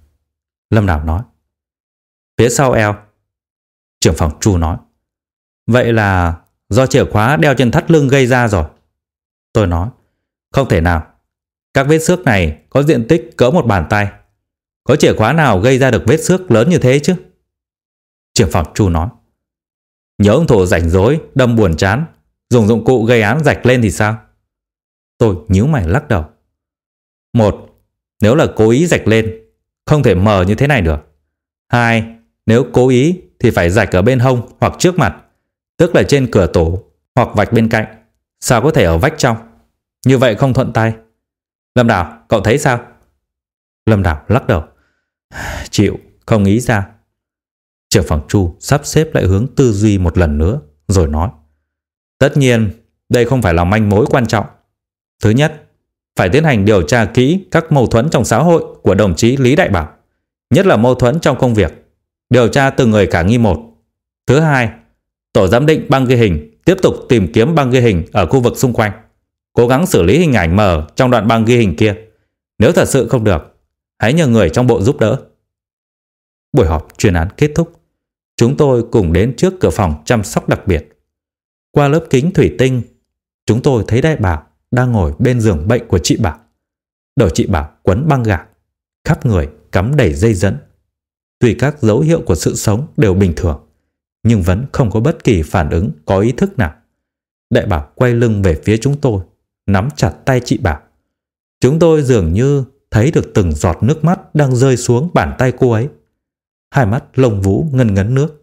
Lâm Đào nói. Phía sau eo. Trưởng phòng Chu nói. Vậy là do chìa khóa đeo trên thắt lưng gây ra rồi. Tôi nói. Không thể nào. Các vết xước này có diện tích cỡ một bàn tay. có chìa khóa nào gây ra được vết xước lớn như thế chứ? Trưởng phòng Chu nói. Nhớ ông thủ rảnh rỗi, đâm buồn chán, dùng dụng cụ gây án rạch lên thì sao? Tôi nhíu mày lắc đầu. Một, nếu là cố ý rạch lên, không thể mờ như thế này được. Hai, nếu cố ý thì phải rạch ở bên hông hoặc trước mặt, tức là trên cửa tủ hoặc vạch bên cạnh. Sao có thể ở vách trong? Như vậy không thuận tay. Lâm Đào, cậu thấy sao? Lâm Đào lắc đầu. Chịu, không nghĩ ra. Trưởng phòng Chu sắp xếp lại hướng tư duy một lần nữa, rồi nói. Tất nhiên, đây không phải là manh mối quan trọng. Thứ nhất, phải tiến hành điều tra kỹ các mâu thuẫn trong xã hội của đồng chí Lý Đại Bảo, nhất là mâu thuẫn trong công việc, điều tra từng người khả nghi một. Thứ hai, tổ giám định băng ghi hình tiếp tục tìm kiếm băng ghi hình ở khu vực xung quanh, cố gắng xử lý hình ảnh mờ trong đoạn băng ghi hình kia. Nếu thật sự không được, hãy nhờ người trong bộ giúp đỡ. Buổi họp chuyên án kết thúc, chúng tôi cùng đến trước cửa phòng chăm sóc đặc biệt. Qua lớp kính thủy tinh, chúng tôi thấy Đại Bảo đang ngồi bên giường bệnh của chị Bảo. Đầu chị Bảo quấn băng gạc, khắp người cắm đầy dây dẫn. Tuy các dấu hiệu của sự sống đều bình thường, nhưng vẫn không có bất kỳ phản ứng có ý thức nào. Đại Bảo quay lưng về phía chúng tôi, nắm chặt tay chị Bảo. Chúng tôi dường như thấy được từng giọt nước mắt đang rơi xuống bàn tay cô ấy. Hai mắt lông vũ ngân ngấn nước.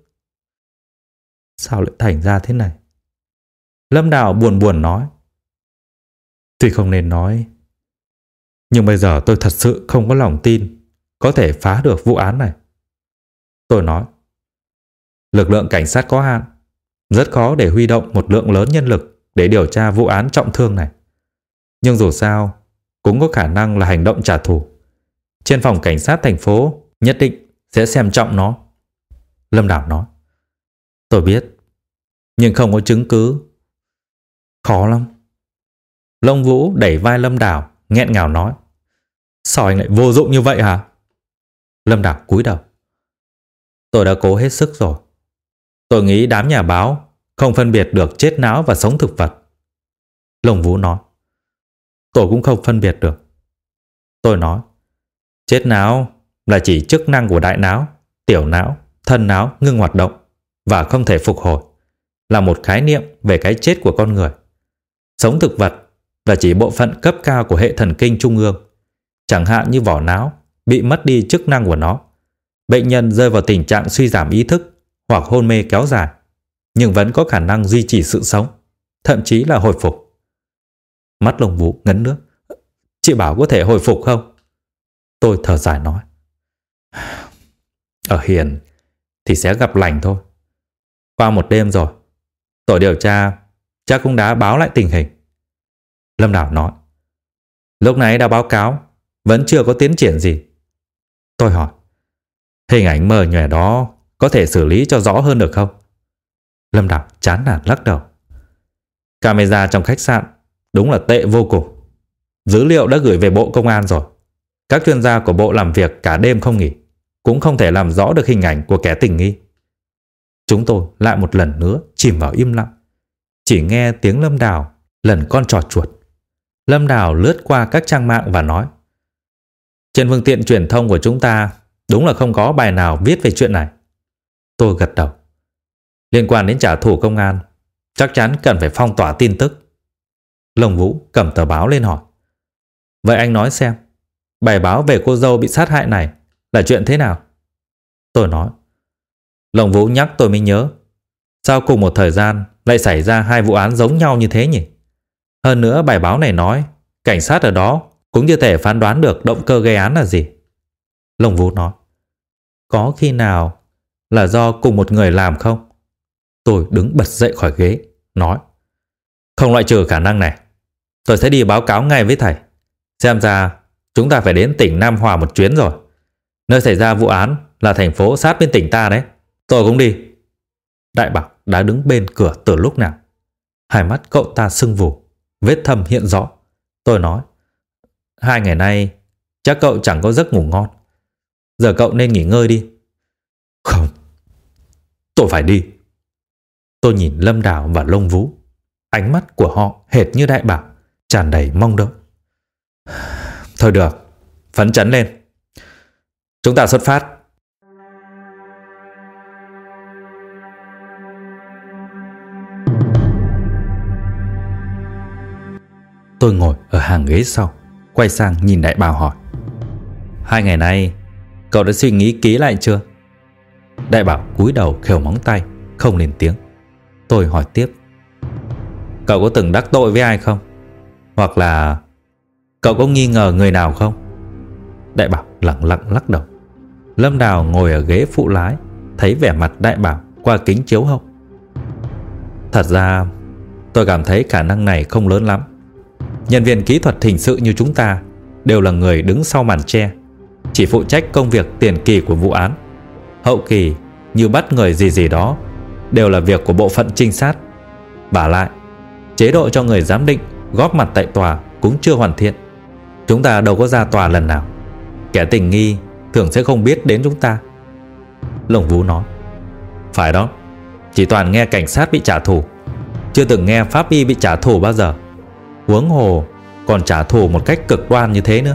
Sao lại thành ra thế này? Lâm Đào buồn buồn nói. Tuy không nên nói, nhưng bây giờ tôi thật sự không có lòng tin có thể phá được vụ án này. Tôi nói. Lực lượng cảnh sát có hạn, rất khó để huy động một lượng lớn nhân lực để điều tra vụ án trọng thương này. Nhưng dù sao, cũng có khả năng là hành động trả thù. Trên phòng cảnh sát thành phố nhất định sẽ xem trọng nó. Lâm Đào nói. Tôi biết, nhưng không có chứng cứ. Khó lắm. Lông Vũ đẩy vai Lâm Đào, nghẹn ngào nói. Sao anh lại vô dụng như vậy hả? Lâm Đào cúi đầu. Tôi đã cố hết sức rồi. Tôi nghĩ đám nhà báo không phân biệt được chết não và sống thực vật. Lông Vũ nói. Tôi cũng không phân biệt được. Tôi nói. Chết não là chỉ chức năng của đại não, tiểu não, thân não ngưng hoạt động và không thể phục hồi, là một khái niệm về cái chết của con người. Sống thực vật là chỉ bộ phận cấp cao của hệ thần kinh trung ương, chẳng hạn như vỏ não bị mất đi chức năng của nó. Bệnh nhân rơi vào tình trạng suy giảm ý thức hoặc hôn mê kéo dài, nhưng vẫn có khả năng duy trì sự sống, thậm chí là hồi phục. Mắt Lông Vũ ngấn nước. Chị bảo có thể hồi phục không? Tôi thở dài nói. Ở Hiền thì sẽ gặp lành thôi. Qua một đêm rồi, tổ điều tra chắc cũng đã báo lại tình hình. Lâm Đào nói. Lúc nãy đã báo cáo, vẫn chưa có tiến triển gì. Tôi hỏi. Hình ảnh mờ nhòe đó có thể xử lý cho rõ hơn được không? Lâm Đào chán nản lắc đầu. Camera trong khách sạn đúng là tệ vô cùng. Dữ liệu đã gửi về Bộ Công an rồi. Các chuyên gia của Bộ làm việc cả đêm không nghỉ, cũng không thể làm rõ được hình ảnh của kẻ tình nghi. Chúng tôi lại một lần nữa chìm vào im lặng, chỉ nghe tiếng Lâm Đào lần con trò chuột. Lâm Đào lướt qua các trang mạng và nói. Trên phương tiện truyền thông của chúng ta đúng là không có bài nào viết về chuyện này. Tôi gật đầu. Liên quan đến trả thù công an, chắc chắn cần phải phong tỏa tin tức. Lông Vũ cầm tờ báo lên hỏi. Vậy anh nói xem, bài báo về cô dâu bị sát hại này là chuyện thế nào? Tôi nói. Lông Vũ nhắc tôi mới nhớ. Sao cùng một thời gian lại xảy ra hai vụ án giống nhau như thế nhỉ? Hơn nữa bài báo này nói cảnh sát ở đó cũng chưa thể phán đoán được động cơ gây án là gì. Lông Vũ nói. Có khi nào là do cùng một người làm không? Tôi đứng bật dậy khỏi ghế, nói. Không loại trừ khả năng này. Tôi sẽ đi báo cáo ngay với thầy. Xem ra chúng ta phải đến tỉnh Nam Hòa một chuyến rồi. Nơi xảy ra vụ án là thành phố sát bên tỉnh ta đấy. Tôi cũng đi. Đại Bảo đã đứng bên cửa từ lúc nào. Hai mắt cậu ta sưng vù, vết thâm hiện rõ. Tôi nói. Hai ngày nay chắc cậu chẳng có giấc ngủ ngon. Giờ cậu nên nghỉ ngơi đi. Không, tôi phải đi. Tôi nhìn Lâm Đào và Lông Vũ. Ánh mắt của họ hệt như Đại Bảo, tràn đầy mong đợi. Thôi được, phấn chấn lên. Chúng ta xuất phát. Tôi ngồi ở hàng ghế sau, quay sang nhìn Đại Bảo hỏi: Hai ngày nay cậu đã suy nghĩ kỹ lại chưa? Đại Bảo cúi đầu khều móng tay, không lên tiếng. Tôi hỏi tiếp: Cậu có từng đắc tội với ai không? Hoặc là cậu có nghi ngờ người nào không? Đại Bảo lặng lặng lắc đầu. Lâm Đào ngồi ở ghế phụ lái, thấy vẻ mặt Đại Bảo qua kính chiếu hậu. Thật ra tôi cảm thấy khả năng này không lớn lắm. Nhân viên kỹ thuật hình sự như chúng ta đều là người đứng sau màn che, chỉ phụ trách công việc tiền kỳ của vụ án. Hậu kỳ như bắt người gì gì đó đều là việc của bộ phận trinh sát. Vả lại, chế độ cho người giám định góp mặt tại tòa cũng chưa hoàn thiện. Chúng ta đâu có ra tòa lần nào, kẻ tình nghi thường sẽ không biết đến chúng ta. Lồng Vũ nói: Phải đó, chỉ toàn nghe cảnh sát bị trả thù, chưa từng nghe pháp y bị trả thù bao giờ. Huống hồ còn trả thù một cách cực đoan như thế nữa.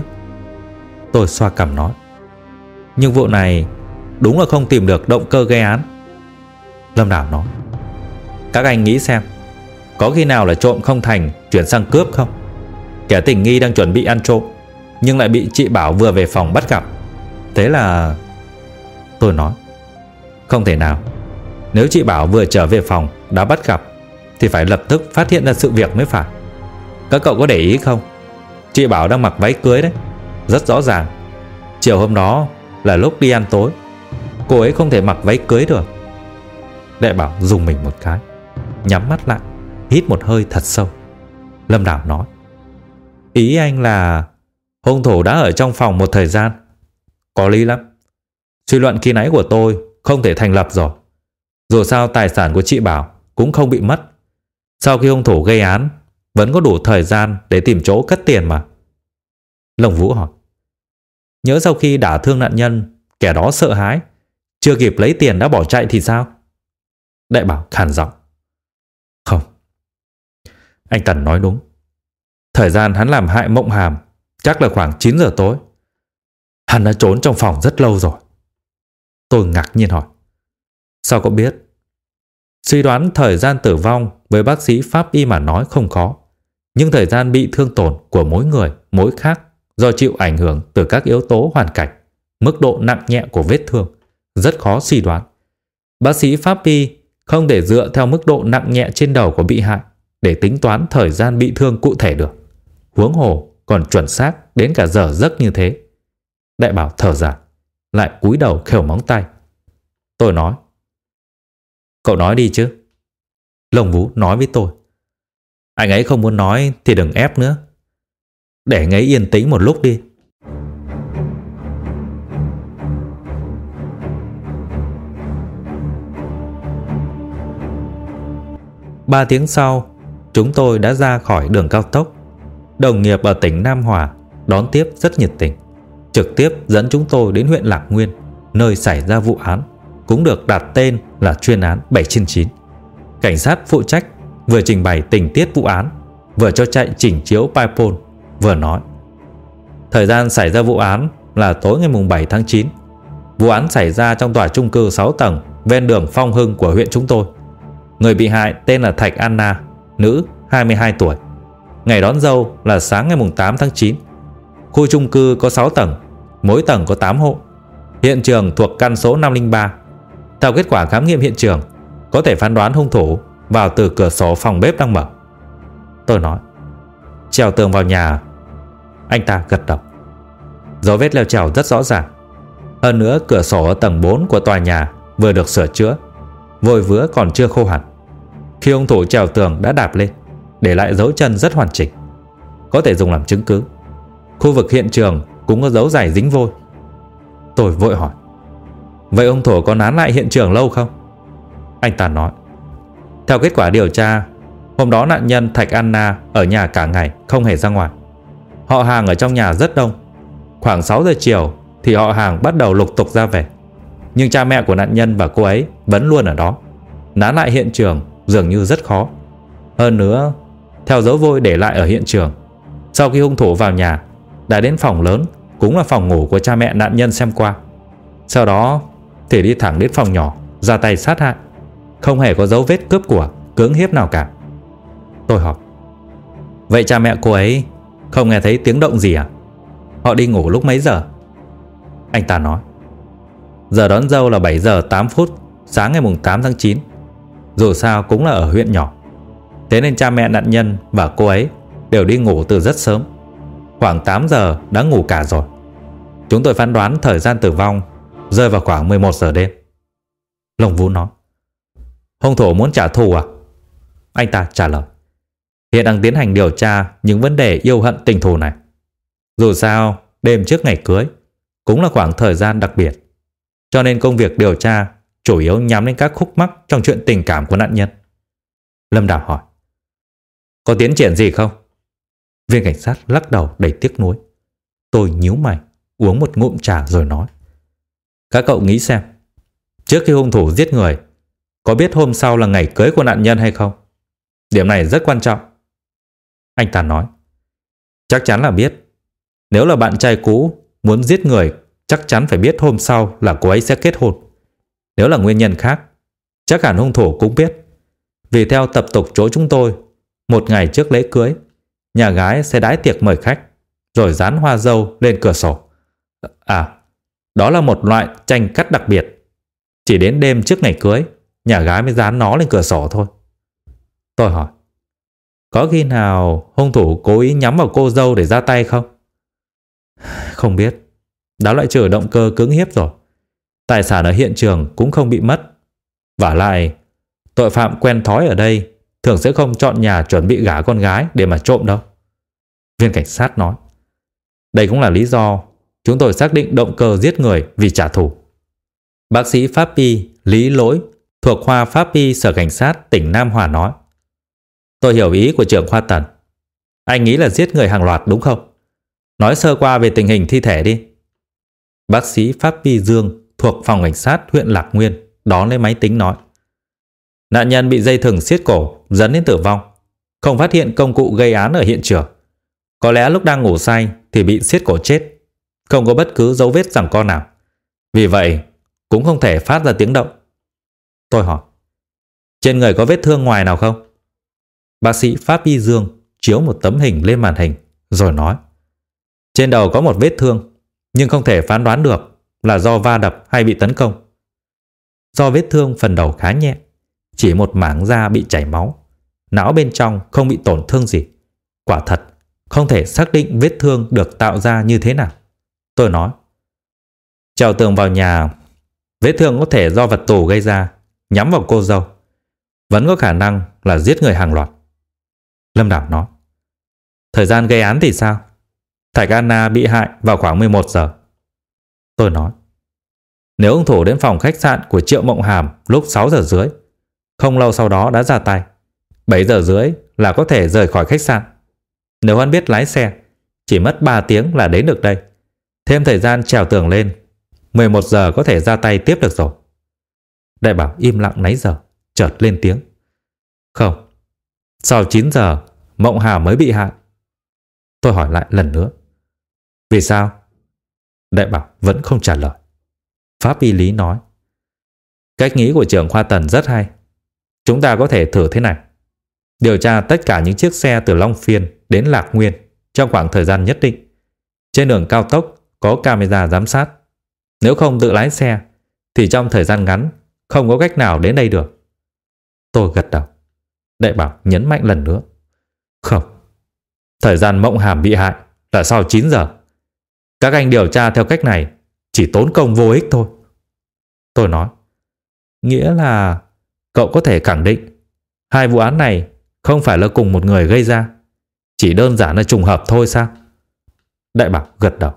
Tôi xoa cằm nói: Nhưng vụ này đúng là không tìm được động cơ gây án. Lâm Đào nói: Các anh nghĩ xem, có khi nào là trộm không thành chuyển sang cướp không? Kẻ tình nghi đang chuẩn bị ăn trộm, nhưng lại bị chị Bảo vừa về phòng bắt gặp. Thế là... Tôi nói: Không thể nào. Nếu chị Bảo vừa trở về phòng đã bắt gặp thì phải lập tức phát hiện ra sự việc mới phải. Các cậu có để ý không? Chị Bảo đang mặc váy cưới đấy. Rất rõ ràng chiều hôm đó là lúc đi ăn tối, cô ấy không thể mặc váy cưới được. Đại Bảo rùng mình một cái, nhắm mắt lại, hít một hơi thật sâu. Lâm Đào nói: Ý anh là hung thủ đã ở trong phòng một thời gian. Có lý lắm. Suy luận khi nãy của tôi không thể thành lập rồi. Dù sao tài sản của chị Bảo cũng không bị mất. Sau khi hung thủ gây án vẫn có đủ thời gian để tìm chỗ cất tiền mà. Lồng Vũ hỏi: Nhớ sau khi đả thương nạn nhân, kẻ đó sợ hãi, chưa kịp lấy tiền đã bỏ chạy thì sao? Đại Bảo khàn giọng: Không. Anh Tần nói đúng. Thời gian hắn làm hại Mộng Hàm chắc là khoảng chín giờ tối. Hắn đã trốn trong phòng rất lâu rồi. Tôi ngạc nhiên hỏi: Sao cậu biết? Suy đoán thời gian tử vong với bác sĩ pháp y mà nói không khó, nhưng thời gian bị thương tổn của mỗi người mỗi khác do chịu ảnh hưởng từ các yếu tố hoàn cảnh, mức độ nặng nhẹ của vết thương, rất khó suy đoán. Bác sĩ pháp y không thể dựa theo mức độ nặng nhẹ trên đầu của bị hại để tính toán thời gian bị thương cụ thể được. Huống hồ còn chuẩn xác đến cả giờ giấc như thế. Đại Bảo thở dài, lại cúi đầu khều móng tay. Tôi nói: Cậu nói đi chứ. Lồng Vũ nói với tôi: Anh ấy không muốn nói thì đừng ép nữa, để anh ấy yên tĩnh một lúc đi. Ba tiếng sau, chúng tôi đã ra khỏi đường cao tốc. Đồng nghiệp ở tỉnh Nam Hòa đón tiếp rất nhiệt tình, trực tiếp dẫn chúng tôi đến huyện Lạc Nguyên, nơi xảy ra vụ án, cũng được đặt tên là chuyên án bảy trên chín. Cảnh sát phụ trách vừa trình bày tình tiết vụ án, vừa cho chạy chỉnh chiếu Pipol, vừa nói: Thời gian xảy ra vụ án là tối ngày bảy tháng chín. Vụ án xảy ra trong tòa chung cư sáu tầng ven đường Phong Hưng của huyện chúng tôi. Người bị hại tên là Thạch Anna, nữ, hai mươi hai tuổi. Ngày đón dâu là sáng ngày tám tháng chín. Khu chung cư có sáu tầng, mỗi tầng có tám hộ. Hiện trường thuộc căn số năm không ba. Theo kết quả khám nghiệm hiện trường, có thể phán đoán hung thủ vào từ cửa sổ phòng bếp đang mở. Tôi nói: Trèo tường vào nhà. Anh ta gật đầu. Dấu vết leo trèo rất rõ ràng. Hơn nữa cửa sổ ở tầng bốn của tòa nhà vừa được sửa chữa, vôi vữa còn chưa khô hẳn. Khi hung thủ trèo tường đã đạp lên, để lại dấu chân rất hoàn chỉnh, có thể dùng làm chứng cứ. Khu vực hiện trường cũng có dấu giày dính vôi. Tôi vội hỏi: Vậy hung thủ có nán lại hiện trường lâu không? Anh ta nói: Theo kết quả điều tra, hôm đó nạn nhân Thạch Anna ở nhà cả ngày, không hề ra ngoài. Họ hàng ở trong nhà rất đông. Khoảng sáu giờ chiều thì họ hàng bắt đầu lục tục ra về, nhưng cha mẹ của nạn nhân và cô ấy vẫn luôn ở đó. Nán lại hiện trường dường như rất khó. Hơn nữa, theo dấu vôi để lại ở hiện trường, sau khi hung thủ vào nhà đã đến phòng lớn, cũng là phòng ngủ của cha mẹ nạn nhân xem qua. Sau đó thì đi thẳng đến phòng nhỏ, ra tay sát hại, không hề có dấu vết cướp của, cưỡng hiếp nào cả. Tôi hỏi: Vậy cha mẹ cô ấy không nghe thấy tiếng động gì à? Họ đi ngủ lúc mấy giờ? Anh ta nói: Giờ đón dâu là bảy giờ tám phút sáng ngày tám tháng chín. Dù sao cũng là ở huyện nhỏ, thế nên cha mẹ nạn nhân và cô ấy đều đi ngủ từ rất sớm, khoảng tám giờ đã ngủ cả rồi. Chúng tôi phán đoán thời gian tử vong rơi vào khoảng mười một giờ đêm. Lông Vũ nói: Hung thủ muốn trả thù à? Anh ta trả lời: Hiện đang tiến hành điều tra những vấn đề yêu hận tình thù này. Dù sao đêm trước ngày cưới cũng là khoảng thời gian đặc biệt, cho nên công việc điều tra chủ yếu nhắm đến các khúc mắc trong chuyện tình cảm của nạn nhân. Lâm Đào hỏi: Có tiến triển gì không? Viên cảnh sát lắc đầu đầy tiếc nuối. Tôi nhíu mày, uống một ngụm trà rồi nói: Các cậu nghĩ xem, trước khi hung thủ giết người, có biết hôm sau là ngày cưới của nạn nhân hay không? Điểm này rất quan trọng. Anh ta nói: Chắc chắn là biết. Nếu là bạn trai cũ muốn giết người, chắc chắn phải biết hôm sau là cô ấy sẽ kết hôn. Nếu là nguyên nhân khác, chắc hẳn hung thủ cũng biết. Vì theo tập tục chỗ chúng tôi, một ngày trước lễ cưới, nhà gái sẽ đãi tiệc mời khách, rồi dán hoa dâu lên cửa sổ. À, đó là một loại tranh cắt đặc biệt. Chỉ đến đêm trước ngày cưới, nhà gái mới dán nó lên cửa sổ thôi. Tôi hỏi: Có khi nào hung thủ cố ý nhắm vào cô dâu để ra tay không? Không biết. Đã loại trừ động cơ cưỡng hiếp rồi. Tài sản ở hiện trường cũng không bị mất. Vả lại, tội phạm quen thói ở đây thường sẽ không chọn nhà chuẩn bị gả con gái để mà trộm đâu. Viên cảnh sát nói: Đây cũng là lý do chúng tôi xác định động cơ giết người vì trả thù. Bác sĩ pháp y Lý Lỗi thuộc khoa pháp y Sở Cảnh sát tỉnh Nam Hòa nói: Tôi hiểu ý của trưởng khoa Tần. Anh nghĩ là giết người hàng loạt đúng không? Nói sơ qua về tình hình thi thể đi. Bác sĩ pháp y Dương thuộc phòng cảnh sát huyện Lạc Nguyên đón lấy máy tính nói: Nạn nhân bị dây thừng siết cổ dẫn đến tử vong, không phát hiện công cụ gây án ở hiện trường. Có lẽ lúc đang ngủ say thì bị siết cổ chết, không có bất cứ dấu vết giằng co nào. Vì vậy cũng không thể phát ra tiếng động. Tôi hỏi: Trên người có vết thương ngoài nào không? Bác sĩ pháp y Dương chiếu một tấm hình lên màn hình rồi nói: Trên đầu có một vết thương, nhưng không thể phán đoán được là do va đập hay bị tấn công. Do vết thương phần đầu khá nhẹ, chỉ một mảng da bị chảy máu, não bên trong không bị tổn thương gì. Quả thật không thể xác định vết thương được tạo ra như thế nào. Tôi nói: Trèo tường vào nhà, vết thương có thể do vật tù gây ra, nhắm vào cô dâu. Vẫn có khả năng là giết người hàng loạt. Lâm Đảo nói: Thời gian gây án thì sao? Thạch Anna bị hại vào khoảng mười một giờ. Tôi nói: Nếu hung thủ đến phòng khách sạn của Triệu Mộng Hàm lúc sáu giờ rưỡi, không lâu sau đó đã ra tay, bảy giờ rưỡi là có thể rời khỏi khách sạn. Nếu hắn biết lái xe, chỉ mất ba tiếng là đến được đây. Thêm thời gian trèo tường lên, mười một giờ có thể ra tay tiếp được rồi. Đại Bảo im lặng nãy giờ, chợt lên tiếng: Không, sau chín giờ Mộng Hàm mới bị hại. Tôi hỏi lại lần nữa: Vì sao? Đại Bảo vẫn không trả lời. Pháp y Lý nói: Cách nghĩ của trưởng khoa Tần rất hay. Chúng ta có thể thử thế này: điều tra tất cả những chiếc xe từ Long Phiên đến Lạc Nguyên trong khoảng thời gian nhất định. Trên đường cao tốc có camera giám sát. Nếu không tự lái xe thì trong thời gian ngắn không có cách nào đến đây được. Tôi gật đầu. Đại Bảo nhấn mạnh lần nữa: Không, thời gian Mộng Hàm bị hại là sau chín giờ. Các anh điều tra theo cách này chỉ tốn công vô ích thôi. Tôi nói: Nghĩa là cậu có thể khẳng định hai vụ án này không phải là cùng một người gây ra, chỉ đơn giản là trùng hợp thôi sao? Đại Bảo gật đầu.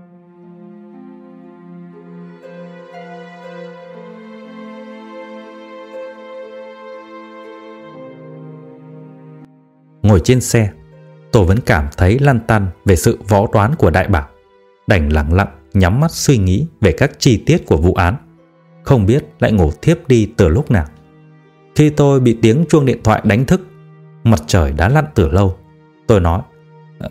Ngồi trên xe, tôi vẫn cảm thấy lăn tăn về sự võ đoán của Đại Bảo, đành lặng lặng nhắm mắt suy nghĩ về các chi tiết của vụ án, không biết lại ngủ thiếp đi từ lúc nào. Khi tôi bị tiếng chuông điện thoại đánh thức, mặt trời đã lặn từ lâu. Tôi nói: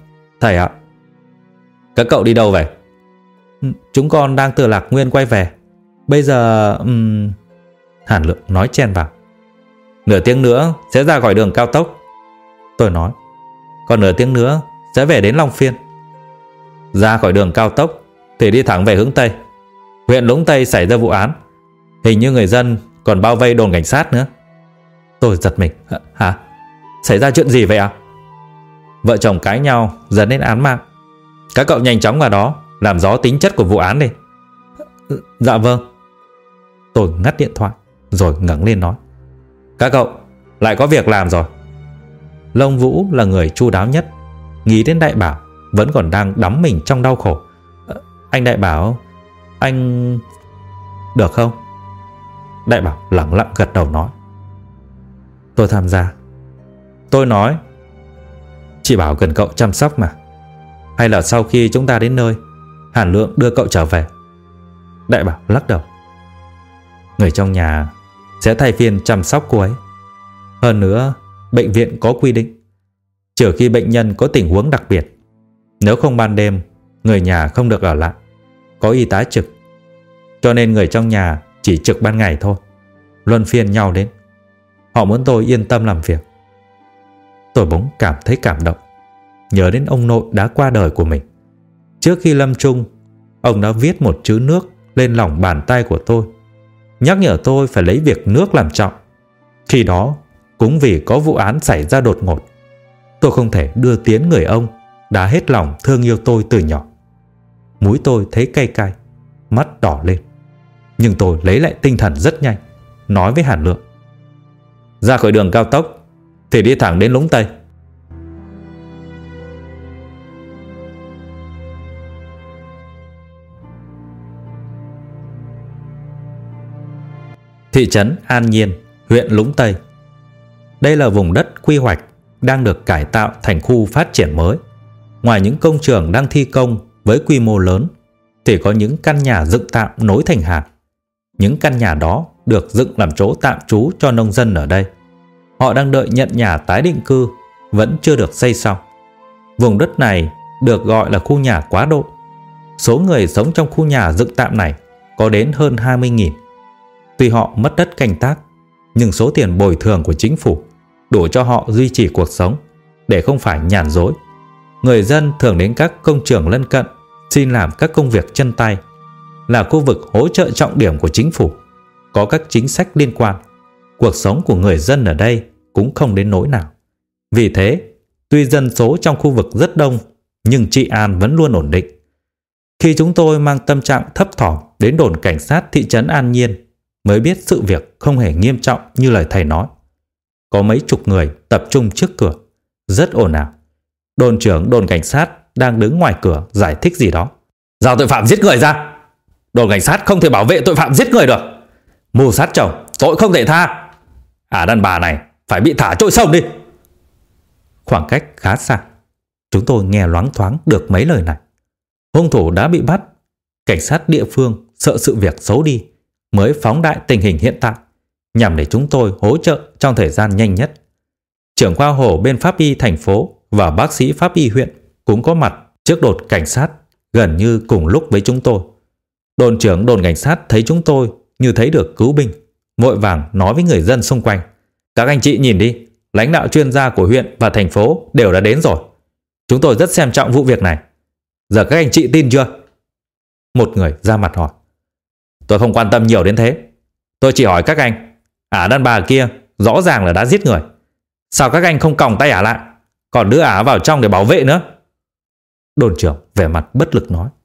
Thầy ạ. Các cậu đi đâu vậy? Chúng con đang từ Lạc Nguyên quay về. Bây giờ... Um... Hàn Lượng nói chen vào. Nửa tiếng nữa sẽ ra khỏi đường cao tốc, tôi nói. Còn nửa tiếng nữa sẽ về đến Long Phiên. Ra khỏi đường cao tốc thì đi thẳng về hướng Tây. Huyện Lũng Tây xảy ra vụ án, hình như người dân còn bao vây đồn cảnh sát nữa. Tôi giật mình. Hả? Xảy ra chuyện gì vậy ạ? Vợ chồng cãi nhau dẫn đến án mạng. Các cậu nhanh chóng vào đó làm rõ tính chất của vụ án đi. Dạ vâng. Tôi ngắt điện thoại rồi ngẩng lên nói. Các cậu lại có việc làm rồi. Lông Vũ là người chu đáo nhất. Nghĩ đến Đại Bảo vẫn còn đang đắm mình trong đau khổ. Anh Đại Bảo, anh... Được không? Đại Bảo lặng lặng gật đầu nói. Tôi tham gia. Tôi nói, chị bảo cần cậu chăm sóc mà. Hay là sau khi chúng ta đến nơi, Hàn Lượng đưa cậu trở về? Đại Bảo lắc đầu. Người trong nhà sẽ thay phiên chăm sóc cô ấy. Hơn nữa, bệnh viện có quy định, trừ khi bệnh nhân có tình huống đặc biệt, nếu không ban đêm, người nhà không được ở lại, có y tá trực. Cho nên người trong nhà chỉ trực ban ngày thôi, luân phiên nhau đến. Họ muốn tôi yên tâm làm việc. Tôi bỗng cảm thấy cảm động, nhớ đến ông nội đã qua đời của mình. Trước khi lâm chung, ông đã viết một chữ nước lên lòng bàn tay của tôi, nhắc nhở tôi phải lấy việc nước làm trọng. Khi đó, cũng vì có vụ án xảy ra đột ngột, tôi không thể đưa tiến người ông đã hết lòng thương yêu tôi từ nhỏ. Mũi tôi thấy cay cay, mắt đỏ lên. Nhưng tôi lấy lại tinh thần rất nhanh, nói với Hàn Lượng. Ra khỏi đường cao tốc thì đi thẳng đến Lũng Tây. Thị trấn An Nhiên, huyện Lũng Tây. Đây là vùng đất quy hoạch đang được cải tạo thành khu phát triển mới. Ngoài những công trường đang thi công với quy mô lớn thì có những căn nhà dựng tạm nối thành hàng. Những căn nhà đó được dựng làm chỗ tạm trú cho nông dân ở đây. Họ đang đợi nhận nhà tái định cư, vẫn chưa được xây xong. Vùng đất này được gọi là khu nhà quá độ. Số người sống trong khu nhà dựng tạm này có đến hơn hai mươi nghìn. Tuy họ mất đất canh tác, nhưng số tiền bồi thường của chính phủ đủ cho họ duy trì cuộc sống, để không phải nhàn rỗi. Người dân thường đến các công trường lân cận xin làm các công việc chân tay. Là khu vực hỗ trợ trọng điểm của chính phủ, có các chính sách liên quan. Cuộc sống của người dân ở đây cũng không đến nỗi nào. Vì thế, tuy dân số trong khu vực rất đông, nhưng trị an vẫn luôn ổn định. Khi chúng tôi mang tâm trạng thấp thỏm đến đồn cảnh sát thị trấn An Nhiên, mới biết sự việc không hề nghiêm trọng như lời thầy nói. Có mấy chục người tập trung trước cửa, rất ồn ào. Đồn trưởng đồn cảnh sát đang đứng ngoài cửa giải thích gì đó. Giao tội phạm giết người ra. Đồn cảnh sát không thể bảo vệ tội phạm giết người được. Mưu sát chồng, tội không thể tha. À, đàn bà này phải bị thả trôi sông đi. Khoảng cách khá xa, chúng tôi nghe loáng thoáng được mấy lời này. Hung thủ đã bị bắt. Cảnh sát địa phương sợ sự việc xấu đi, mới phóng đại tình hình hiện tại, nhằm để chúng tôi hỗ trợ trong thời gian nhanh nhất. Trưởng khoa Hồ bên pháp y thành phố và bác sĩ pháp y huyện cũng có mặt trước đồn cảnh sát gần như cùng lúc với chúng tôi. Đồn trưởng đồn cảnh sát thấy chúng tôi như thấy được cứu binh, vội vàng nói với người dân xung quanh. Các anh chị nhìn đi, lãnh đạo chuyên gia của huyện và thành phố đều đã đến rồi. Chúng tôi rất xem trọng vụ việc này. Giờ các anh chị tin chưa? Một người ra mặt hỏi. Tôi không quan tâm nhiều đến thế. Tôi chỉ hỏi các anh, ả đàn bà kia rõ ràng là đã giết người. Sao các anh không còng tay ả lại, còn đưa ả vào trong để bảo vệ nữa? Đồn trưởng vẻ mặt bất lực nói.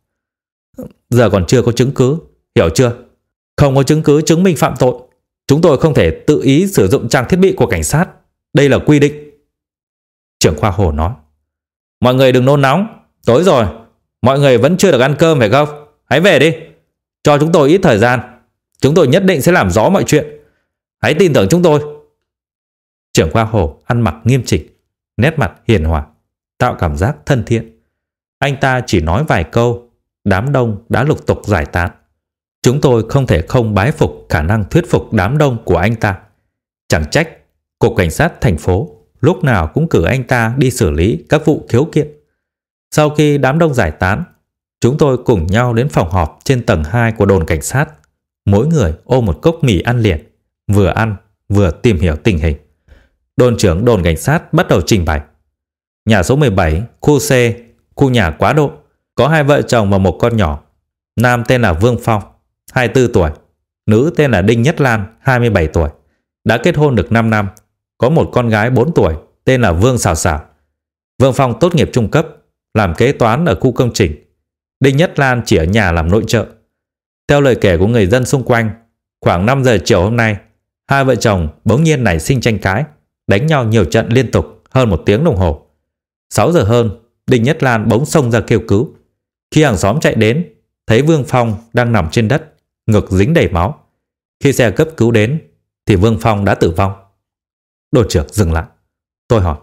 Giờ còn chưa có chứng cứ, hiểu chưa? Không có chứng cứ chứng minh phạm tội, chúng tôi không thể tự ý sử dụng trang thiết bị của cảnh sát. Đây là quy định. Trưởng khoa Hồ nói. Mọi người đừng nôn nóng, tối rồi, mọi người vẫn chưa được ăn cơm phải không? Hãy về đi, cho chúng tôi ít thời gian. Chúng tôi nhất định sẽ làm rõ mọi chuyện. Hãy tin tưởng chúng tôi. Trưởng khoa Hồ ăn mặc nghiêm chỉnh, nét mặt hiền hòa, tạo cảm giác thân thiện. Anh ta chỉ nói vài câu, đám đông đã lục tục giải tán. Chúng tôi không thể không bái phục khả năng thuyết phục đám đông của anh ta. Chẳng trách Cục Cảnh sát thành phố lúc nào cũng cử anh ta đi xử lý các vụ khiếu kiện. Sau khi đám đông giải tán, chúng tôi cùng nhau đến phòng họp trên tầng hai của đồn cảnh sát, Mỗi người ôm một cốc mì ăn liền, vừa ăn vừa tìm hiểu tình hình. Đồn trưởng đồn cảnh sát bắt đầu trình bày. Nhà số mười bảy, khu C, khu nhà quá độ, có hai vợ chồng và một con nhỏ. Nam tên là Vương Phong, hai mươi tư tuổi. Nữ tên là Đinh Nhất Lan, hai mươi bảy tuổi. Đã kết hôn được năm năm. Có một con gái bốn tuổi, tên là Vương Xào Xào. Vương Phong tốt nghiệp trung cấp, làm kế toán ở khu công trình. Đinh Nhất Lan chỉ ở nhà làm nội trợ. Theo lời kể của người dân xung quanh, khoảng năm giờ chiều hôm nay, hai vợ chồng bỗng nhiên nảy sinh tranh cãi, đánh nhau nhiều trận liên tục hơn một tiếng đồng hồ. sáu giờ hơn, Đinh Nhất Lan bỗng xông ra kêu cứu. Khi hàng xóm chạy đến, thấy Vương Phong đang nằm trên đất, ngực dính đầy máu. Khi xe cấp cứu đến, thì Vương Phong đã tử vong. Đồn trưởng dừng lại. Tôi hỏi,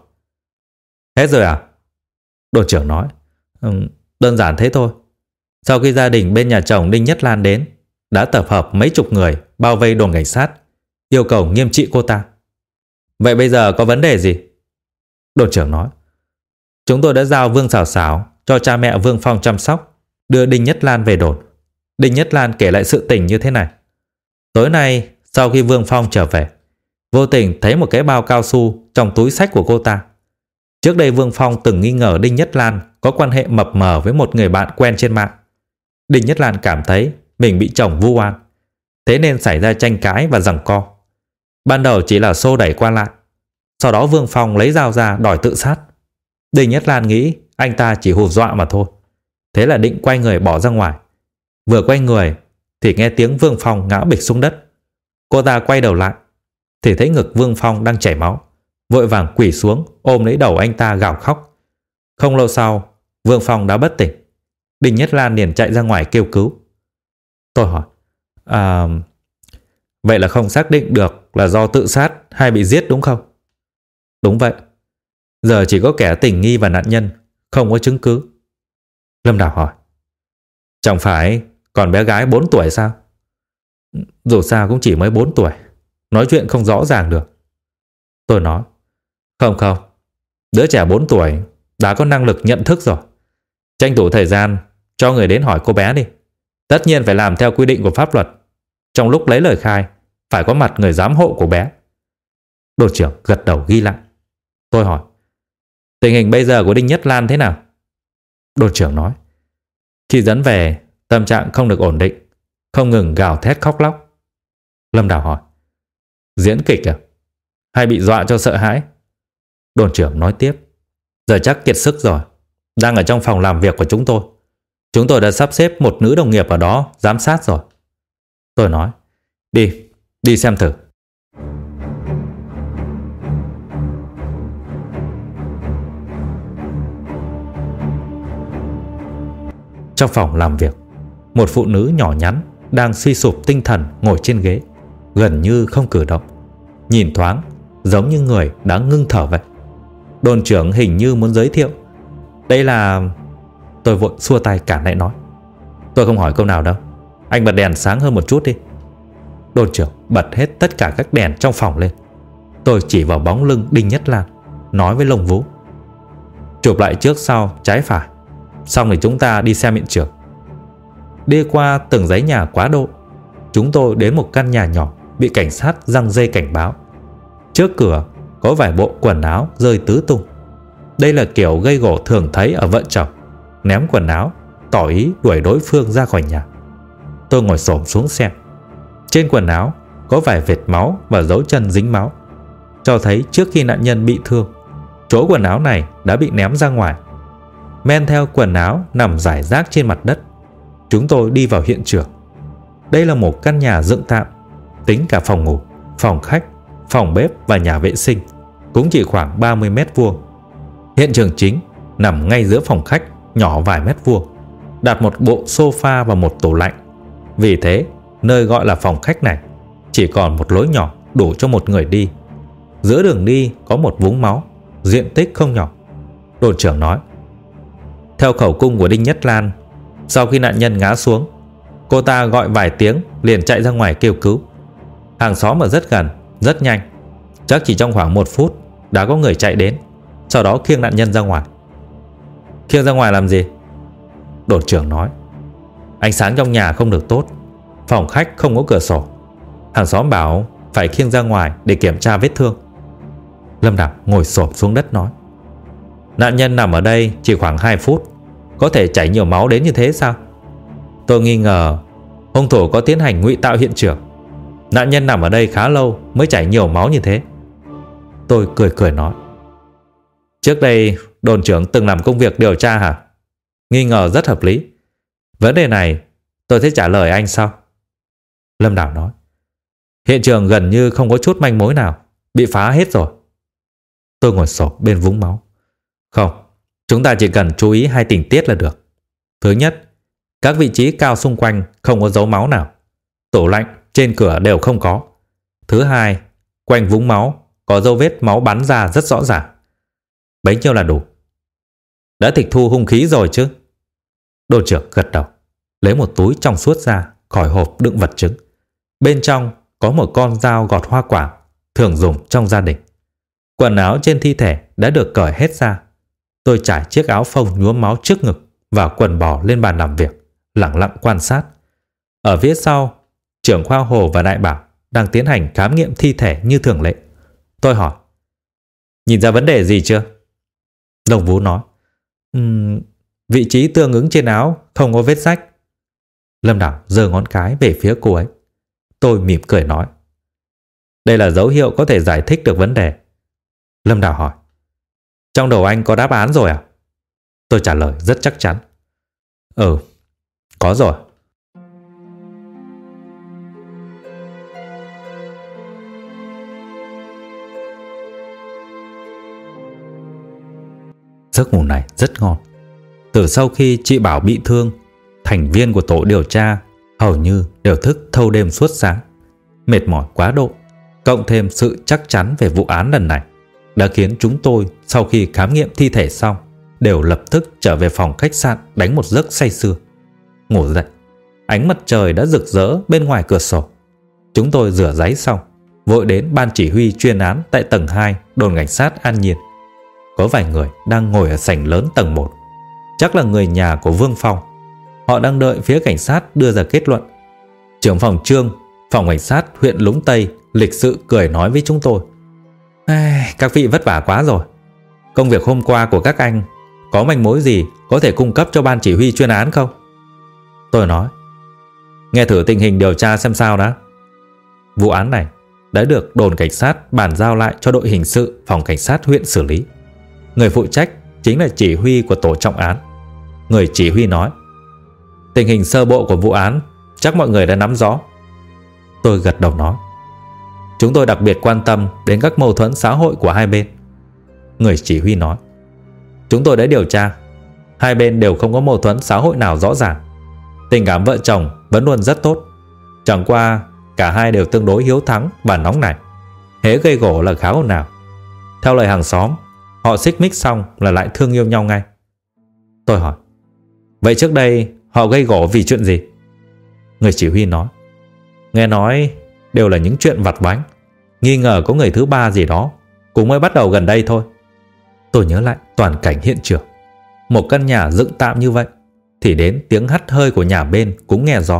hết rồi à? Đồn trưởng nói, ừ, đơn giản thế thôi. Sau khi gia đình bên nhà chồng Đinh Nhất Lan đến, đã tập hợp mấy chục người bao vây đồn cảnh sát, yêu cầu nghiêm trị cô ta. Vậy bây giờ có vấn đề gì? Đồn trưởng nói, chúng tôi đã giao Vương Xào Xào cho cha mẹ Vương Phong chăm sóc, đưa Đinh Nhất Lan về đồn. Đinh Nhất Lan kể lại sự tình như thế này. Tối nay, sau khi Vương Phong trở về, vô tình thấy một cái bao cao su trong túi xách của cô ta. Trước đây Vương Phong từng nghi ngờ Đinh Nhất Lan có quan hệ mập mờ với một người bạn quen trên mạng. Đinh Nhất Lan cảm thấy mình bị chồng vu oan, thế nên xảy ra tranh cãi và giằng co. Ban đầu chỉ là xô đẩy qua lại, sau đó Vương Phong lấy dao ra đòi tự sát. Đinh Nhất Lan nghĩ anh ta chỉ hù dọa mà thôi, thế là định quay người bỏ ra ngoài. Vừa quay người thì nghe tiếng Vương Phong ngã bịch xuống đất. Cô ta quay đầu lại thì thấy ngực Vương Phong đang chảy máu, vội vàng quỳ xuống ôm lấy đầu anh ta gào khóc. Không lâu sau, Vương Phong đã bất tỉnh. Đinh Nhất Lan liền chạy ra ngoài kêu cứu. Tôi hỏi, à, vậy là không xác định được là do tự sát hay bị giết đúng không? Đúng vậy. Giờ chỉ có kẻ tình nghi và nạn nhân, không có chứng cứ. Lâm Đào hỏi, chẳng phải còn bé gái bốn tuổi sao? Dù sao cũng chỉ mới bốn tuổi, nói chuyện không rõ ràng được. Tôi nói, không không, đứa trẻ bốn tuổi đã có năng lực nhận thức rồi. Tranh thủ thời gian cho người đến hỏi cô bé đi. Tất nhiên phải làm theo quy định của pháp luật. Trong lúc lấy lời khai, phải có mặt người giám hộ của bé. Đồn trưởng gật đầu ghi lại. Tôi hỏi, tình hình bây giờ của Đinh Nhất Lan thế nào? Đồn trưởng nói, khi dẫn về, tâm trạng không được ổn định, không ngừng gào thét khóc lóc. Lâm Đào hỏi, diễn kịch à? Hay bị dọa cho sợ hãi? Đồn trưởng nói tiếp, giờ chắc kiệt sức rồi, đang ở trong phòng làm việc của chúng tôi. Chúng tôi đã sắp xếp một nữ đồng nghiệp ở đó giám sát rồi. Tôi nói, đi, đi xem thử. Trong phòng làm việc, một phụ nữ nhỏ nhắn đang suy sụp tinh thần ngồi trên ghế, gần như không cử động. Nhìn thoáng giống như người đã ngưng thở vậy. Đồn trưởng hình như muốn giới thiệu. Đây là... Tôi vội xua tay cản lại nói, tôi không hỏi câu nào đâu, anh bật đèn sáng hơn một chút đi. Đồn trưởng bật hết tất cả các đèn trong phòng lên. Tôi chỉ vào bóng lưng Đinh Nhất Lan, nói với Lông Vũ, chụp lại trước sau trái phải, xong thì chúng ta đi xem hiện trường. Đi qua từng dãy nhà quá độ, chúng tôi đến một căn nhà nhỏ bị cảnh sát giăng dây cảnh báo. Trước cửa có vài bộ quần áo rơi tứ tung. Đây là kiểu gây gổ thường thấy ở vợ chồng, ném quần áo tỏ ý đuổi đối phương ra khỏi nhà. Tôi ngồi xổm xuống xem. Trên quần áo có vài vệt máu và dấu chân dính máu, cho thấy trước khi nạn nhân bị thương, chỗ quần áo này đã bị ném ra ngoài. Men theo quần áo nằm rải rác trên mặt đất, chúng tôi đi vào hiện trường. Đây là một căn nhà dựng tạm, tính cả phòng ngủ, phòng khách, phòng bếp và nhà vệ sinh, cũng chỉ khoảng ba mươi mét vuông. Hiện trường chính nằm ngay giữa phòng khách nhỏ vài mét vuông, đặt một bộ sofa và một tủ lạnh. Vì thế, nơi gọi là phòng khách này chỉ còn một lối nhỏ đủ cho một người đi. Giữa đường đi có một vũng máu, diện tích không nhỏ. Đồn trưởng nói, theo khẩu cung của Đinh Nhất Lan, sau khi nạn nhân ngã xuống, cô ta gọi vài tiếng liền chạy ra ngoài kêu cứu. Hàng xóm ở rất gần, rất nhanh, chắc chỉ trong khoảng một phút đã có người chạy đến, sau đó khiêng nạn nhân ra ngoài. Khiêng ra ngoài làm gì? Đồn trưởng nói, ánh sáng trong nhà không được tốt, Phòng khách không có cửa sổ. Hàng xóm bảo phải khiêng ra ngoài để kiểm tra vết thương. Lâm Đảo ngồi xổm xuống đất nói: Nạn nhân nằm ở đây chỉ khoảng hai phút, có thể chảy nhiều máu đến như thế sao? Tôi nghi ngờ hung thủ có tiến hành ngụy tạo hiện trường. Nạn nhân nằm ở đây khá lâu mới chảy nhiều máu như thế. Tôi cười cười nói: Trước đây đồn trưởng từng làm công việc điều tra hả? Nghi ngờ rất hợp lý. Vấn đề này tôi sẽ trả lời anh sau. Lâm Đảo nói: Hiện trường gần như không có chút manh mối nào, bị phá hết rồi. Tôi ngồi xổm bên vũng máu. Không, chúng ta chỉ cần chú ý hai tình tiết là được. Thứ nhất, các vị trí cao xung quanh không có dấu máu nào. Tủ lạnh, trên cửa đều không có. Thứ hai, quanh vũng máu có dấu vết máu bắn ra rất rõ ràng. Bấy nhiêu là đủ. Đã tịch thu hung khí rồi chứ? Đồn trưởng gật đầu, lấy một túi trong suốt ra khỏi hộp đựng vật chứng. Bên trong có một con dao gọt hoa quả thường dùng trong gia đình. Quần áo trên thi thể đã được cởi hết ra. Tôi trải chiếc áo phông nhuốm máu trước ngực và quần bò lên bàn làm việc, lặng lặng quan sát. Ở phía sau, trưởng khoa Hồ và Đại Bảo đang tiến hành khám nghiệm thi thể như thường lệ. Tôi hỏi: Nhìn ra vấn đề gì chưa? Đồng Vũ nói: um, Vị trí tương ứng trên áo không có vết rách. Lâm Đảo giơ ngón cái về phía cô ấy. Tôi mỉm cười nói: Đây là dấu hiệu có thể giải thích được vấn đề. Lâm Đảo hỏi: Trong đầu anh có đáp án rồi à? Tôi trả lời rất chắc chắn: Ừ, có rồi. Giấc ngủ này rất ngon. Từ sau khi chị Bảo bị thương, thành viên của tổ điều tra hầu như đều thức thâu đêm suốt sáng. Mệt mỏi quá độ, cộng thêm sự chắc chắn về vụ án lần này, đã khiến chúng tôi sau khi khám nghiệm thi thể xong đều lập tức trở về phòng khách sạn đánh một giấc say sưa. Ngủ dậy, ánh mặt trời đã rực rỡ bên ngoài cửa sổ. Chúng tôi rửa ráy xong, vội đến ban chỉ huy chuyên án tại tầng hai đồn cảnh sát An Nhiên. Có vài người đang ngồi ở sảnh lớn tầng một, chắc là người nhà của Vương Phong. Họ đang đợi phía cảnh sát đưa ra kết luận. Trưởng phòng Trương, phòng cảnh sát huyện Lũng Tây lịch sự cười nói với chúng tôi: Các vị vất vả quá rồi. Công việc hôm qua của các anh có manh mối gì có thể cung cấp cho ban chỉ huy chuyên án không? Tôi nói: Nghe thử tình hình điều tra xem sao đã. Vụ án này đã được đồn cảnh sát bàn giao lại cho đội hình sự phòng cảnh sát huyện xử lý. Người phụ trách chính là chỉ huy của tổ trọng án. Người chỉ huy nói: Tình hình sơ bộ của vụ án chắc mọi người đã nắm rõ. Tôi gật đầu nói: Chúng tôi đặc biệt quan tâm đến các mâu thuẫn xã hội của hai bên. Người chỉ huy nói: Chúng tôi đã điều tra, hai bên đều không có mâu thuẫn xã hội nào rõ ràng. Tình cảm vợ chồng vẫn luôn rất tốt. Chẳng qua cả hai đều tương đối hiếu thắng và nóng nảy, hễ gây gổ là khá ồn ào. Theo lời hàng xóm, họ xích mích xong là lại thương yêu nhau ngay. Tôi hỏi: Vậy trước đây họ gây gổ vì chuyện gì? Người chỉ huy nói: Nghe nói đều là những chuyện vặt vãnh, nghi ngờ có người thứ ba gì đó, cũng mới bắt đầu gần đây thôi. Tôi nhớ lại toàn cảnh hiện trường. Một căn nhà dựng tạm như vậy thì đến tiếng hắt hơi của nhà bên cũng nghe rõ.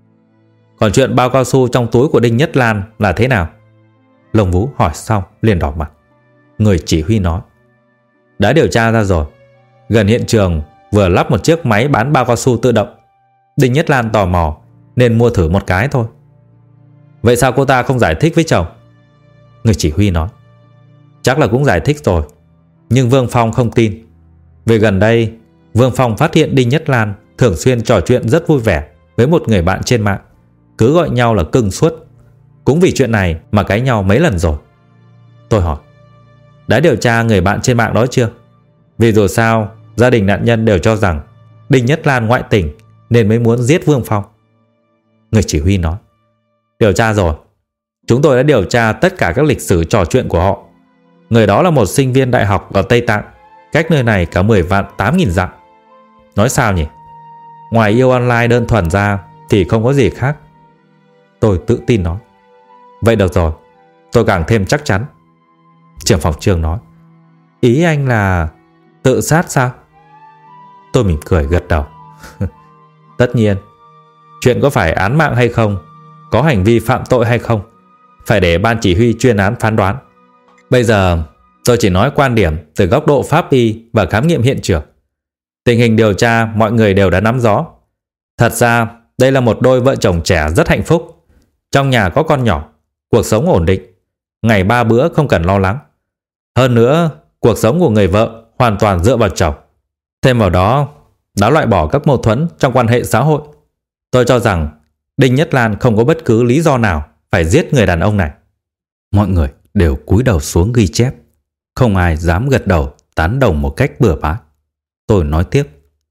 Còn chuyện bao cao su trong túi của Đinh Nhất Lan là thế nào? Lông Vũ hỏi xong liền đỏ mặt. Người chỉ huy nói: Đã điều tra ra rồi. Gần hiện trường vừa lắp một chiếc máy bán bao cao su tự động. Đinh Nhất Lan tò mò nên mua thử một cái thôi. Vậy sao cô ta không giải thích với chồng? Người chỉ huy nói: Chắc là cũng giải thích rồi, nhưng Vương Phong không tin. Vì gần đây Vương Phong phát hiện Đinh Nhất Lan thường xuyên trò chuyện rất vui vẻ với một người bạn trên mạng, cứ gọi nhau là cưng suốt. Cũng vì chuyện này mà cãi nhau mấy lần rồi. Tôi hỏi: Đã điều tra người bạn trên mạng đó chưa? Vì dù sao gia đình nạn nhân đều cho rằng Đinh Nhất Lan ngoại tình nên mới muốn giết Vương Phong. Người chỉ huy nói: Điều tra rồi. Chúng tôi đã điều tra tất cả các lịch sử trò chuyện của họ. Người đó là một sinh viên đại học ở Tây Tạng, cách nơi này cả mười vạn tám nghìn dặm. Nói sao nhỉ? Ngoài yêu online đơn thuần ra thì không có gì khác. Tôi tự tin nói: Vậy được rồi, tôi càng thêm chắc chắn. Trưởng phòng Trương nói: Ý anh là tự sát sao? Tôi mỉm cười gật đầu. Tất nhiên. Chuyện có phải án mạng hay không, có hành vi phạm tội hay không, phải để ban chỉ huy chuyên án phán đoán. Bây giờ tôi chỉ nói quan điểm từ góc độ pháp y và khám nghiệm hiện trường. Tình hình điều tra mọi người đều đã nắm rõ. Thật ra đây là một đôi vợ chồng trẻ rất hạnh phúc. Trong nhà có con nhỏ, cuộc sống ổn định, ngày ba bữa không cần lo lắng. Hơn nữa, cuộc sống của người vợ hoàn toàn dựa vào chồng. Thêm vào đó, đã loại bỏ các mâu thuẫn trong quan hệ xã hội. Tôi cho rằng Đinh Nhất Lan không có bất cứ lý do nào phải giết người đàn ông này. Mọi người đều cúi đầu xuống ghi chép. Không ai dám gật đầu tán đồng một cách bừa bãi. Tôi nói tiếp.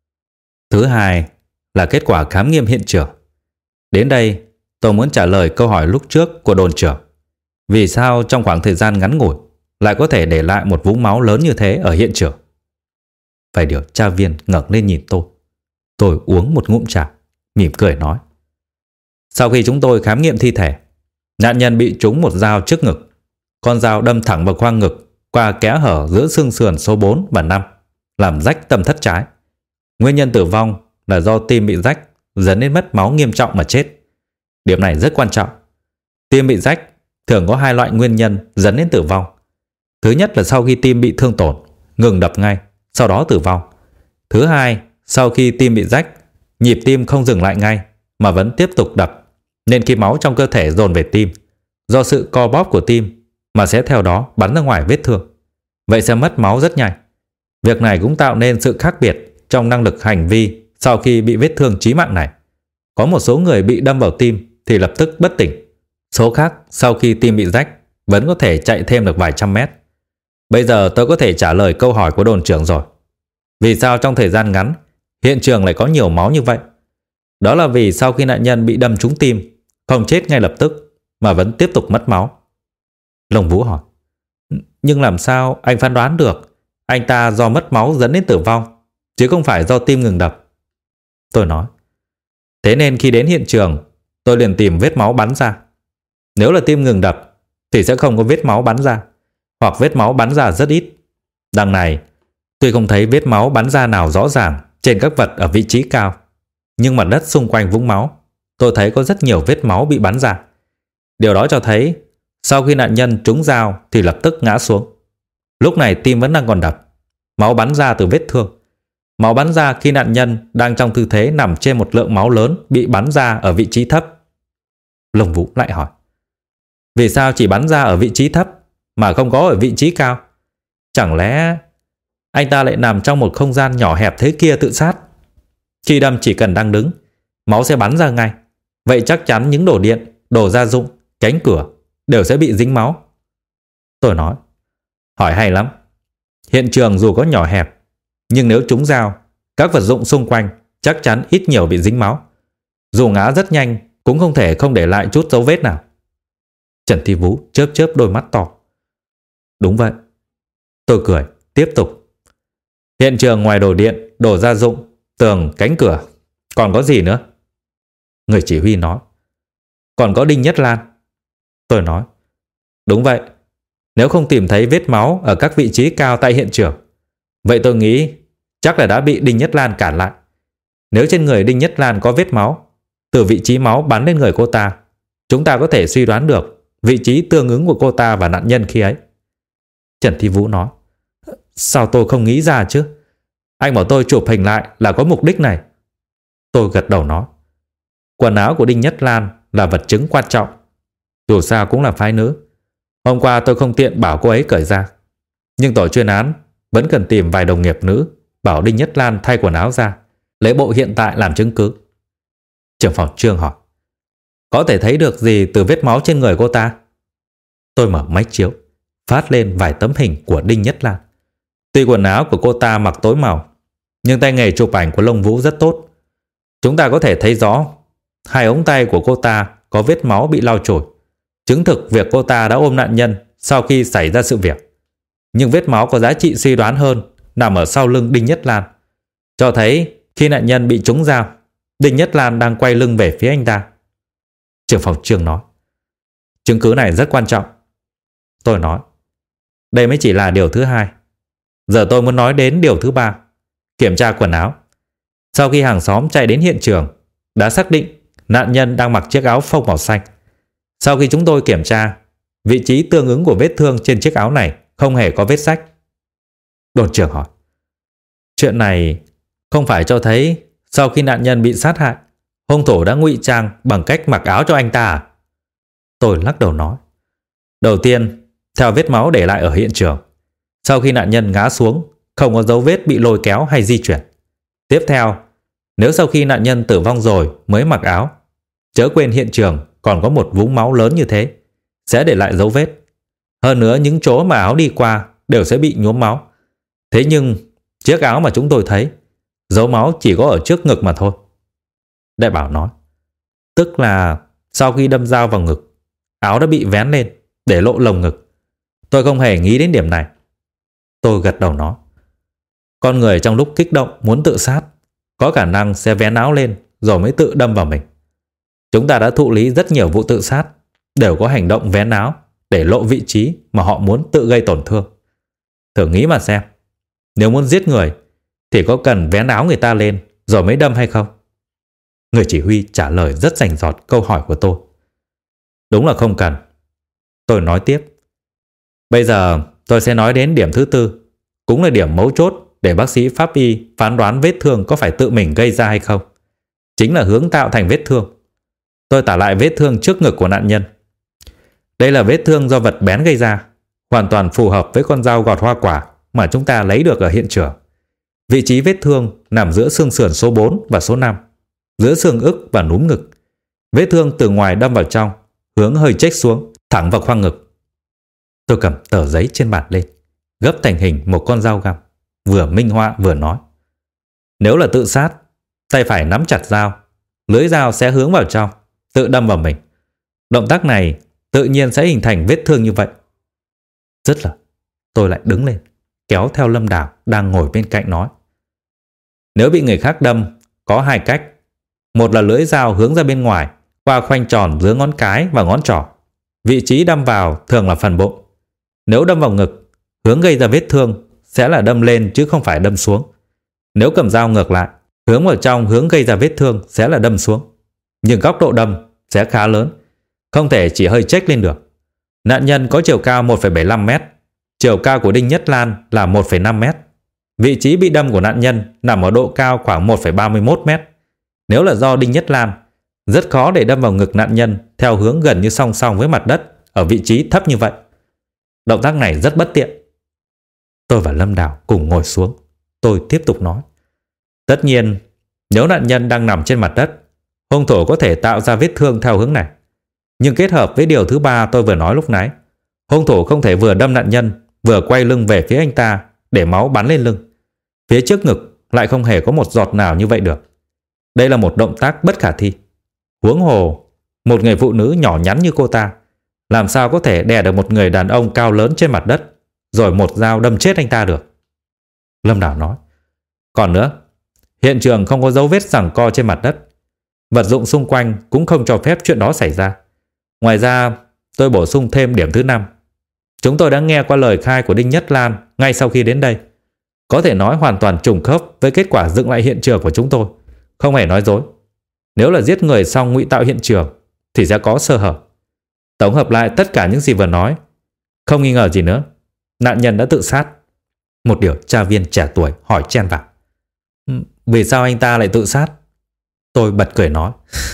Thứ hai là kết quả khám nghiệm hiện trường. Đến đây, tôi muốn trả lời câu hỏi lúc trước của đồn trưởng. Vì sao trong khoảng thời gian ngắn ngủi lại có thể để lại một vũng máu lớn như thế ở hiện trường? Phải điều tra viên ngẩng lên nhìn tôi. Tôi uống một ngụm trà, mỉm cười nói. Sau khi chúng tôi khám nghiệm thi thể, nạn nhân bị trúng một dao trước ngực. Con dao đâm thẳng vào khoang ngực qua kẽ hở giữa xương sườn số bốn và năm, làm rách tâm thất trái. Nguyên nhân tử vong là do tim bị rách dẫn đến mất máu nghiêm trọng mà chết. Điểm này rất quan trọng. Tim bị rách thường có hai loại nguyên nhân dẫn đến tử vong. Thứ nhất là sau khi tim bị thương tổn, ngừng đập ngay, sau đó tử vong. Thứ hai, sau khi tim bị rách, nhịp tim không dừng lại ngay mà vẫn tiếp tục đập, nên khi máu trong cơ thể dồn về tim, do sự co bóp của tim mà sẽ theo đó bắn ra ngoài vết thương. Vậy sẽ mất máu rất nhanh. Việc này cũng tạo nên sự khác biệt trong năng lực hành vi sau khi bị vết thương chí mạng này. Có một số người bị đâm vào tim thì lập tức bất tỉnh. Số khác sau khi tim bị rách vẫn có thể chạy thêm được vài trăm mét. Bây giờ tôi có thể trả lời câu hỏi của đồn trưởng rồi. Vì sao trong thời gian ngắn hiện trường lại có nhiều máu như vậy? Đó là vì sau khi nạn nhân bị đâm trúng tim, không chết ngay lập tức mà vẫn tiếp tục mất máu. Lông Vũ hỏi. Nhưng làm sao anh phán đoán được anh ta do mất máu dẫn đến tử vong, chứ không phải do tim ngừng đập? Tôi nói. Thế nên khi đến hiện trường, tôi liền tìm vết máu bắn ra. Nếu là tim ngừng đập thì sẽ không có vết máu bắn ra, hoặc vết máu bắn ra rất ít. Đằng này, tuy không thấy vết máu bắn ra nào rõ ràng trên các vật ở vị trí cao, nhưng mặt đất xung quanh vũng máu, tôi thấy có rất nhiều vết máu bị bắn ra. Điều đó cho thấy sau khi nạn nhân trúng dao thì lập tức ngã xuống. Lúc này tim vẫn đang còn đập, máu bắn ra từ vết thương. Máu bắn ra khi nạn nhân đang trong tư thế nằm trên một lượng máu lớn bị bắn ra ở vị trí thấp. Lông Vũ lại hỏi. Vì sao chỉ bắn ra ở vị trí thấp mà không có ở vị trí cao? Chẳng lẽ anh ta lại nằm trong một không gian nhỏ hẹp thế kia tự sát? Khi đâm chỉ cần đang đứng, máu sẽ bắn ra ngay. Vậy chắc chắn những đồ điện, đồ gia dụng, cánh cửa đều sẽ bị dính máu. Tôi nói. Hỏi hay lắm. Hiện trường dù có nhỏ hẹp, nhưng nếu trúng dao, các vật dụng xung quanh chắc chắn ít nhiều bị dính máu. Dù ngã rất nhanh cũng không thể không để lại chút dấu vết nào. Trần Thi Vũ chớp chớp đôi mắt to. Đúng vậy. Tôi cười, tiếp tục. Hiện trường ngoài đồ điện, đồ gia dụng, tường, cánh cửa, còn có gì nữa? Người chỉ huy nói. Còn có Đinh Nhất Lan. Tôi nói. Đúng vậy. Nếu không tìm thấy vết máu ở các vị trí cao tại hiện trường, vậy tôi nghĩ chắc là đã bị Đinh Nhất Lan cản lại. Nếu trên người Đinh Nhất Lan có vết máu, từ vị trí máu bắn lên người cô ta, chúng ta có thể suy đoán được vị trí tương ứng của cô ta và nạn nhân khi ấy. Trần Thi Vũ nói. Sao tôi không nghĩ ra chứ? Anh bảo tôi chụp hình lại là có mục đích này. Tôi gật đầu nói. Quần áo của Đinh Nhất Lan là vật chứng quan trọng. Dù sao cũng là phái nữ. Hôm qua tôi không tiện bảo cô ấy cởi ra, nhưng tổ chuyên án vẫn cần tìm vài đồng nghiệp nữ bảo Đinh Nhất Lan thay quần áo ra, lấy bộ hiện tại làm chứng cứ. Trưởng phòng Trương hỏi. Có thể thấy được gì từ vết máu trên người cô ta? Tôi mở máy chiếu, phát lên vài tấm hình của Đinh Nhất Lan. Tuy quần áo của cô ta mặc tối màu, nhưng tay nghề chụp ảnh của Lông Vũ rất tốt. Chúng ta có thể thấy rõ hai ống tay của cô ta có vết máu bị lau chùi, chứng thực việc cô ta đã ôm nạn nhân sau khi xảy ra sự việc. Nhưng vết máu có giá trị suy đoán hơn nằm ở sau lưng Đinh Nhất Lan, cho thấy khi nạn nhân bị trúng dao, Đinh Nhất Lan đang quay lưng về phía anh ta. Trưởng phòng Trương nói. Chứng cứ này rất quan trọng. Tôi nói. Đây mới chỉ là điều thứ hai. Giờ tôi muốn nói đến điều thứ ba, kiểm tra quần áo. Sau khi hàng xóm chạy đến hiện trường, đã xác định nạn nhân đang mặc chiếc áo phông màu xanh. Sau khi chúng tôi kiểm tra, vị trí tương ứng của vết thương trên chiếc áo này không hề có vết rách. Đồn trưởng hỏi: chuyện này không phải cho thấy sau khi nạn nhân bị sát hại, hung thủ đã ngụy trang bằng cách mặc áo cho anh ta à? Tôi lắc đầu nói: đầu tiên, theo vết máu để lại ở hiện trường, sau khi nạn nhân ngã xuống, không có dấu vết bị lôi kéo hay di chuyển. Tiếp theo, nếu sau khi nạn nhân tử vong rồi mới mặc áo, chớ quên hiện trường còn có một vũng máu lớn như thế, sẽ để lại dấu vết. Hơn nữa, những chỗ mà áo đi qua đều sẽ bị nhuốm máu. Thế nhưng, chiếc áo mà chúng tôi thấy, dấu máu chỉ có ở trước ngực mà thôi. Đại bảo nói: tức là sau khi đâm dao vào ngực, áo đã bị vén lên để lộ lồng ngực. Tôi không hề nghĩ đến điểm này. Tôi gật đầu nói: con người trong lúc kích động muốn tự sát có khả năng sẽ vén áo lên rồi mới tự đâm vào mình. Chúng ta đã thụ lý rất nhiều vụ tự sát đều có hành động vén áo để lộ vị trí mà họ muốn tự gây tổn thương. Thử nghĩ mà xem, nếu muốn giết người thì có cần vén áo người ta lên rồi mới đâm hay không? Người chỉ huy trả lời rất rành rọt câu hỏi của tôi: đúng là không cần. Tôi nói tiếp: bây giờ tôi sẽ nói đến điểm thứ tư, cũng là điểm mấu chốt để bác sĩ pháp y phán đoán vết thương có phải tự mình gây ra hay không. Chính là hướng tạo thành vết thương. Tôi tả lại vết thương trước ngực của nạn nhân. Đây là vết thương do vật bén gây ra, hoàn toàn phù hợp với con dao gọt hoa quả mà chúng ta lấy được ở hiện trường. Vị trí vết thương nằm giữa xương sườn số bốn và số năm, giữa xương ức và núm ngực. Vết thương từ ngoài đâm vào trong, hướng hơi chếch xuống, thẳng vào khoang ngực. Tôi cầm tờ giấy trên bàn lên, gấp thành hình một con dao găm, vừa minh họa vừa nói: nếu là tự sát, tay phải nắm chặt dao, lưỡi dao sẽ hướng vào trong, tự đâm vào mình. Động tác này tự nhiên sẽ hình thành vết thương như vậy. Rất là, tôi lại đứng lên, kéo theo Lâm Đào đang ngồi bên cạnh nói: nếu bị người khác đâm, có hai cách. Một là lưỡi dao hướng ra bên ngoài, qua khoanh tròn giữa ngón cái và ngón trỏ. Vị trí đâm vào thường là phần bụng. Nếu đâm vào ngực, hướng gây ra vết thương sẽ là đâm lên chứ không phải đâm xuống. Nếu cầm dao ngược lại, hướng vào trong hướng gây ra vết thương sẽ là đâm xuống. Nhưng góc độ đâm sẽ khá lớn, không thể chỉ hơi chếch lên được. Nạn nhân có chiều cao một phẩy bảy lăm mét, chiều cao của Đinh Nhất Lan là một phẩy năm mét. Vị trí bị đâm của nạn nhân nằm ở độ cao khoảng một phẩy ba mươi mốt mét. Nếu là do Đinh Nhất Lan, rất khó để đâm vào ngực nạn nhân theo hướng gần như song song với mặt đất ở vị trí thấp như vậy. Động tác này rất bất tiện. Tôi và Lâm Đào cùng ngồi xuống. Tôi tiếp tục nói: tất nhiên, nếu nạn nhân đang nằm trên mặt đất, hung thủ có thể tạo ra vết thương theo hướng này. Nhưng kết hợp với điều thứ ba tôi vừa nói lúc nãy, hung thủ không thể vừa đâm nạn nhân vừa quay lưng về phía anh ta để máu bắn lên lưng. Phía trước ngực lại không hề có một giọt nào như vậy được. Đây là một động tác bất khả thi. Huống hồ, một người phụ nữ nhỏ nhắn như cô ta làm sao có thể đè được một người đàn ông cao lớn trên mặt đất rồi một dao đâm chết anh ta được? Lâm Đào nói: còn nữa, hiện trường không có dấu vết giằng co trên mặt đất. Vật dụng xung quanh cũng không cho phép chuyện đó xảy ra. Ngoài ra, tôi bổ sung thêm điểm thứ năm. Chúng tôi đã nghe qua lời khai của Đinh Nhất Lan ngay sau khi đến đây. Có thể nói hoàn toàn trùng khớp với kết quả dựng lại hiện trường của chúng tôi. Không hề nói dối. Nếu là giết người xong ngụy tạo hiện trường thì sẽ có sơ hở. Tổng hợp lại tất cả những gì vừa nói, không nghi ngờ gì nữa, nạn nhân đã tự sát. Một điều tra viên trẻ tuổi hỏi chen vào: vì sao anh ta lại tự sát? Tôi bật cười nói: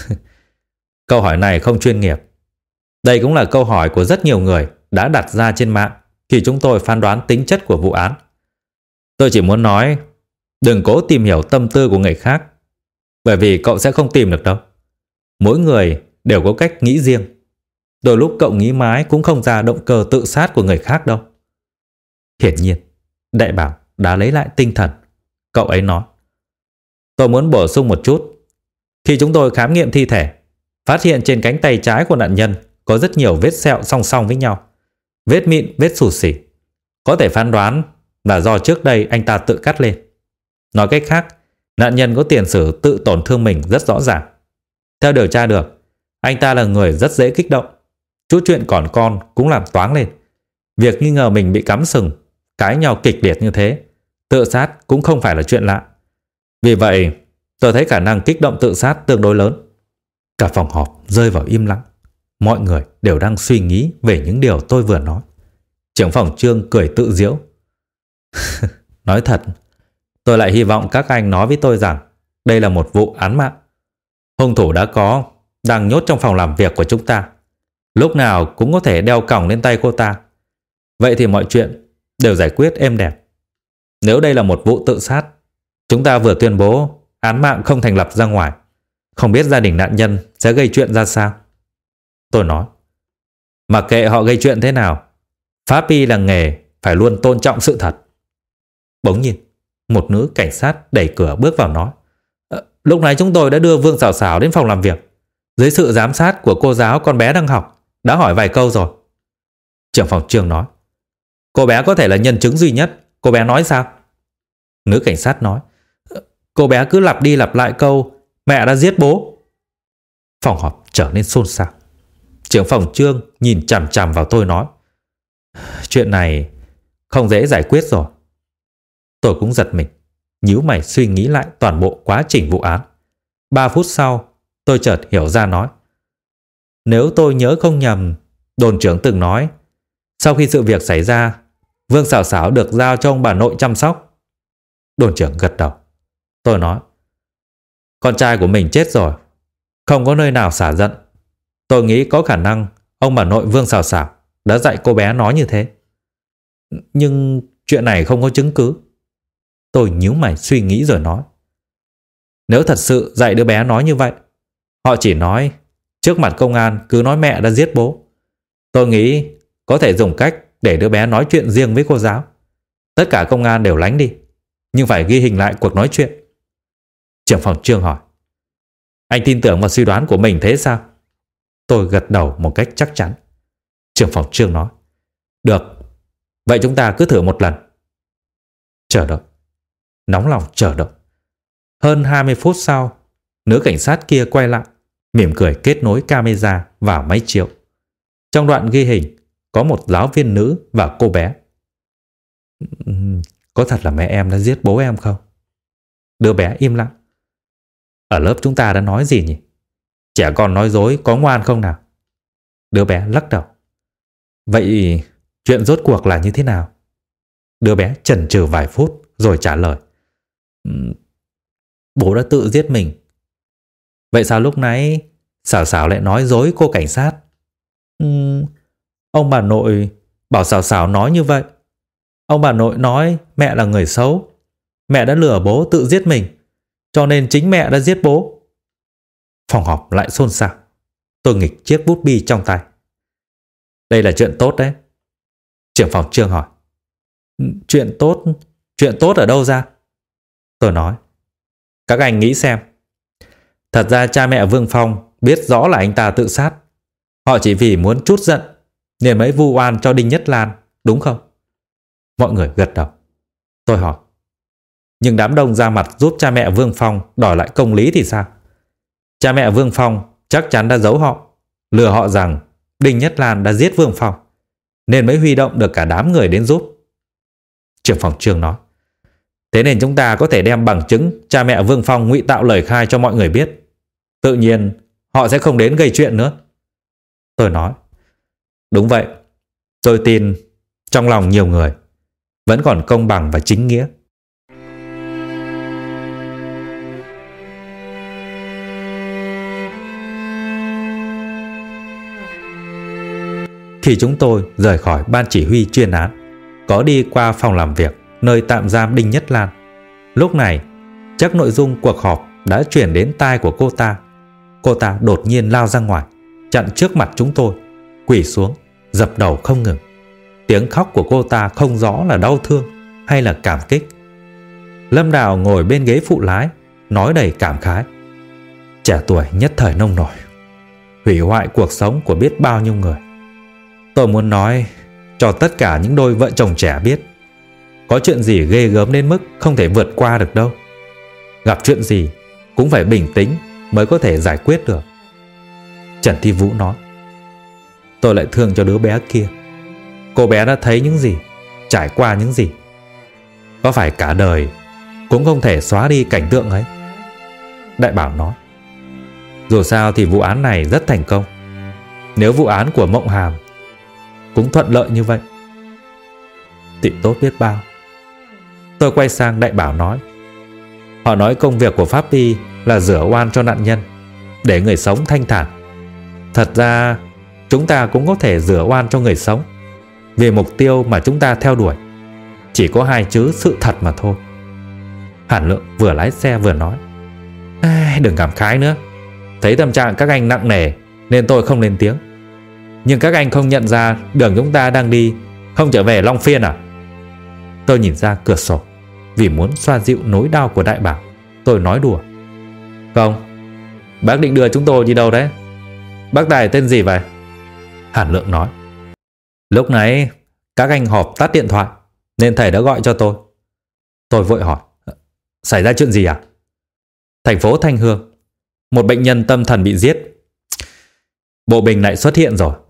câu hỏi này không chuyên nghiệp. Đây cũng là câu hỏi của rất nhiều người đã đặt ra trên mạng khi chúng tôi phán đoán tính chất của vụ án. Tôi chỉ muốn nói, đừng cố tìm hiểu tâm tư của người khác, bởi vì cậu sẽ không tìm được đâu. Mỗi người đều có cách nghĩ riêng. Đôi lúc cậu nghĩ mãi cũng không ra động cơ tự sát của người khác đâu. Hiển nhiên, Đại Bảo đã lấy lại tinh thần. Cậu ấy nói: tôi muốn bổ sung một chút. Khi chúng tôi khám nghiệm thi thể, phát hiện trên cánh tay trái của nạn nhân có rất nhiều vết sẹo song song với nhau. Vết mịn, vết xù xì. Có thể phán đoán là do trước đây anh ta tự cắt lên. Nói cách khác, nạn nhân có tiền sử tự tổn thương mình rất rõ ràng. Theo điều tra được, anh ta là người rất dễ kích động. Chút chuyện còn con cũng làm toáng lên. Việc nghi ngờ mình bị cắm sừng, cãi nhau kịch liệt như thế, tự sát cũng không phải là chuyện lạ. Vì vậy, tôi thấy khả năng kích động tự sát tương đối lớn. Cả phòng họp rơi vào im lặng. Mọi người đều đang suy nghĩ về những điều tôi vừa nói. Trưởng phòng Trương cười tự giễu. Nói thật, tôi lại hy vọng các anh nói với tôi rằng đây là một vụ án mạng. Hung thủ đã có, đang nhốt trong phòng làm việc của chúng ta. Lúc nào cũng có thể đeo còng lên tay cô ta. Vậy thì mọi chuyện đều giải quyết êm đẹp. Nếu đây là một vụ tự sát, chúng ta vừa tuyên bố án mạng không thành lập ra ngoài. Không biết gia đình nạn nhân sẽ gây chuyện ra sao. Tôi nói, mặc kệ họ gây chuyện thế nào, pháp y là nghề, phải luôn tôn trọng sự thật. Bỗng nhiên, một nữ cảnh sát đẩy cửa bước vào nói, lúc này chúng tôi đã đưa Vương Sảo Sảo đến phòng làm việc. Dưới sự giám sát của cô giáo con bé đang học, đã hỏi vài câu rồi. Trưởng phòng Trương nói, cô bé có thể là nhân chứng duy nhất. Cô bé nói sao? Nữ cảnh sát nói, cô bé cứ lặp đi lặp lại câu mẹ đã giết bố. Phòng họp trở nên xôn xao. Trưởng phòng Trương nhìn chằm chằm vào tôi nói, chuyện này không dễ giải quyết rồi. Tôi cũng giật mình, nhíu mày suy nghĩ lại toàn bộ quá trình vụ án. Ba phút sau, tôi chợt hiểu ra nói, nếu tôi nhớ không nhầm, đồn trưởng từng nói sau khi sự việc xảy ra, Vương Sảo Sảo được giao cho ông bà nội chăm sóc. Đồn trưởng gật đầu. Tôi nói, con trai của mình chết rồi, không có nơi nào xả giận. Tôi nghĩ có khả năng ông bà nội Vương Sảo Sảo đã dạy cô bé nói như thế. Nhưng chuyện này không có chứng cứ. Tôi nhíu mày suy nghĩ rồi nói, nếu thật sự dạy đứa bé nói như vậy, họ chỉ nói trước mặt công an cứ nói mẹ đã giết bố. Tôi nghĩ có thể dùng cách để đứa bé nói chuyện riêng với cô giáo. Tất cả công an đều lánh đi, nhưng phải ghi hình lại cuộc nói chuyện. Trưởng phòng Trương hỏi, anh tin tưởng vào suy đoán của mình thế sao? Tôi gật đầu một cách chắc chắn. Trưởng phòng Trương nói, được, vậy chúng ta cứ thử một lần. Chờ đợi, nóng lòng chờ đợi. Hơn hai mươi phút sau, nữ cảnh sát kia quay lại, mỉm cười kết nối camera vào máy chiếu. Trong đoạn ghi hình có một giáo viên nữ và cô bé. Có thật là mẹ em đã giết bố em không? Đứa bé im lặng. Ở lớp chúng ta đã nói gì nhỉ? Trẻ con nói dối có ngoan không nào? Đứa bé lắc đầu. Vậy chuyện rốt cuộc là như thế nào? Đứa bé chần chừ vài phút rồi trả lời, bố đã tự giết mình. Vậy sao lúc nãy Sảo Sảo lại nói dối cô cảnh sát? uhm, Ông bà nội bảo Sảo Sảo nói như vậy. Ông bà nội nói mẹ là người xấu, mẹ đã lừa bố tự giết mình, cho nên chính mẹ đã giết bố. Phòng họp lại xôn xao. Tôi nghịch chiếc bút bi trong tay. Đây là chuyện tốt đấy. Trưởng phòng Trương hỏi, chuyện tốt? Chuyện tốt ở đâu ra? Tôi nói, các anh nghĩ xem. Thật ra cha mẹ Vương Phong biết rõ là anh ta tự sát. Họ chỉ vì muốn trút giận nên mới vu oan cho Đinh Nhất Lan, đúng không? Mọi người gật đầu. Tôi hỏi, nhưng đám đông ra mặt giúp cha mẹ Vương Phong đòi lại công lý thì sao? Cha mẹ Vương Phong chắc chắn đã giấu họ, lừa họ rằng Đinh Nhất Lan đã giết Vương Phong, nên mới huy động được cả đám người đến giúp. Trưởng phòng Trương nói, thế nên chúng ta có thể đem bằng chứng cha mẹ Vương Phong ngụy tạo lời khai cho mọi người biết. Tự nhiên họ sẽ không đến gây chuyện nữa. Tôi nói, đúng vậy. Tôi tin trong lòng nhiều người vẫn còn công bằng và chính nghĩa. Khi chúng tôi rời khỏi ban chỉ huy chuyên án, có đi qua phòng làm việc nơi tạm giam Đinh Nhất Lan. Lúc này, chắc nội dung cuộc họp đã chuyển đến tai của cô ta. Cô ta đột nhiên lao ra ngoài, chặn trước mặt chúng tôi, quỳ xuống, dập đầu không ngừng. Tiếng khóc của cô ta không rõ là đau thương hay là cảm kích. Lâm Đào ngồi bên ghế phụ lái, nói đầy cảm khái. Trẻ tuổi nhất thời nông nổi, hủy hoại cuộc sống của biết bao nhiêu người. Tôi muốn nói cho tất cả những đôi vợ chồng trẻ biết, có chuyện gì ghê gớm đến mức không thể vượt qua được đâu. Gặp chuyện gì cũng phải bình tĩnh mới có thể giải quyết được. Trần Thi Vũ nói. Tôi lại thương cho đứa bé kia. Cô bé đã thấy những gì, trải qua những gì. Có phải cả đời cũng không thể xóa đi cảnh tượng ấy. Đại Bảo nói. Dù sao thì vụ án này rất thành công. Nếu vụ án của Mộng Hàm cũng thuận lợi như vậy thì tốt biết bao. Tôi quay sang Đại Bảo nói: Họ nói công việc của pháp y là rửa oan cho nạn nhân, để người sống thanh thản. Thật ra chúng ta cũng có thể rửa oan cho người sống, vì mục tiêu mà chúng ta theo đuổi chỉ có hai chữ sự thật mà thôi. Hàn Lượng vừa lái xe vừa nói: Đừng cảm khái nữa. Thấy tâm trạng các anh nặng nề nên tôi không lên tiếng. Nhưng các anh không nhận ra đường chúng ta đang đi không trở về Long Phiên à? Tôi nhìn ra cửa sổ, vì muốn xoa dịu nỗi đau của Đại Bảo. Tôi nói đùa: Không. Bác định đưa chúng tôi đi đâu đấy? Bác Tài tên gì vậy? Hàn Lượng nói: Lúc nãy các anh họp tắt điện thoại nên thầy đã gọi cho tôi. Tôi vội hỏi: Xảy ra chuyện gì à? Thành phố Thanh Hương, một bệnh nhân tâm thần bị giết. Bộ Bình lại xuất hiện rồi.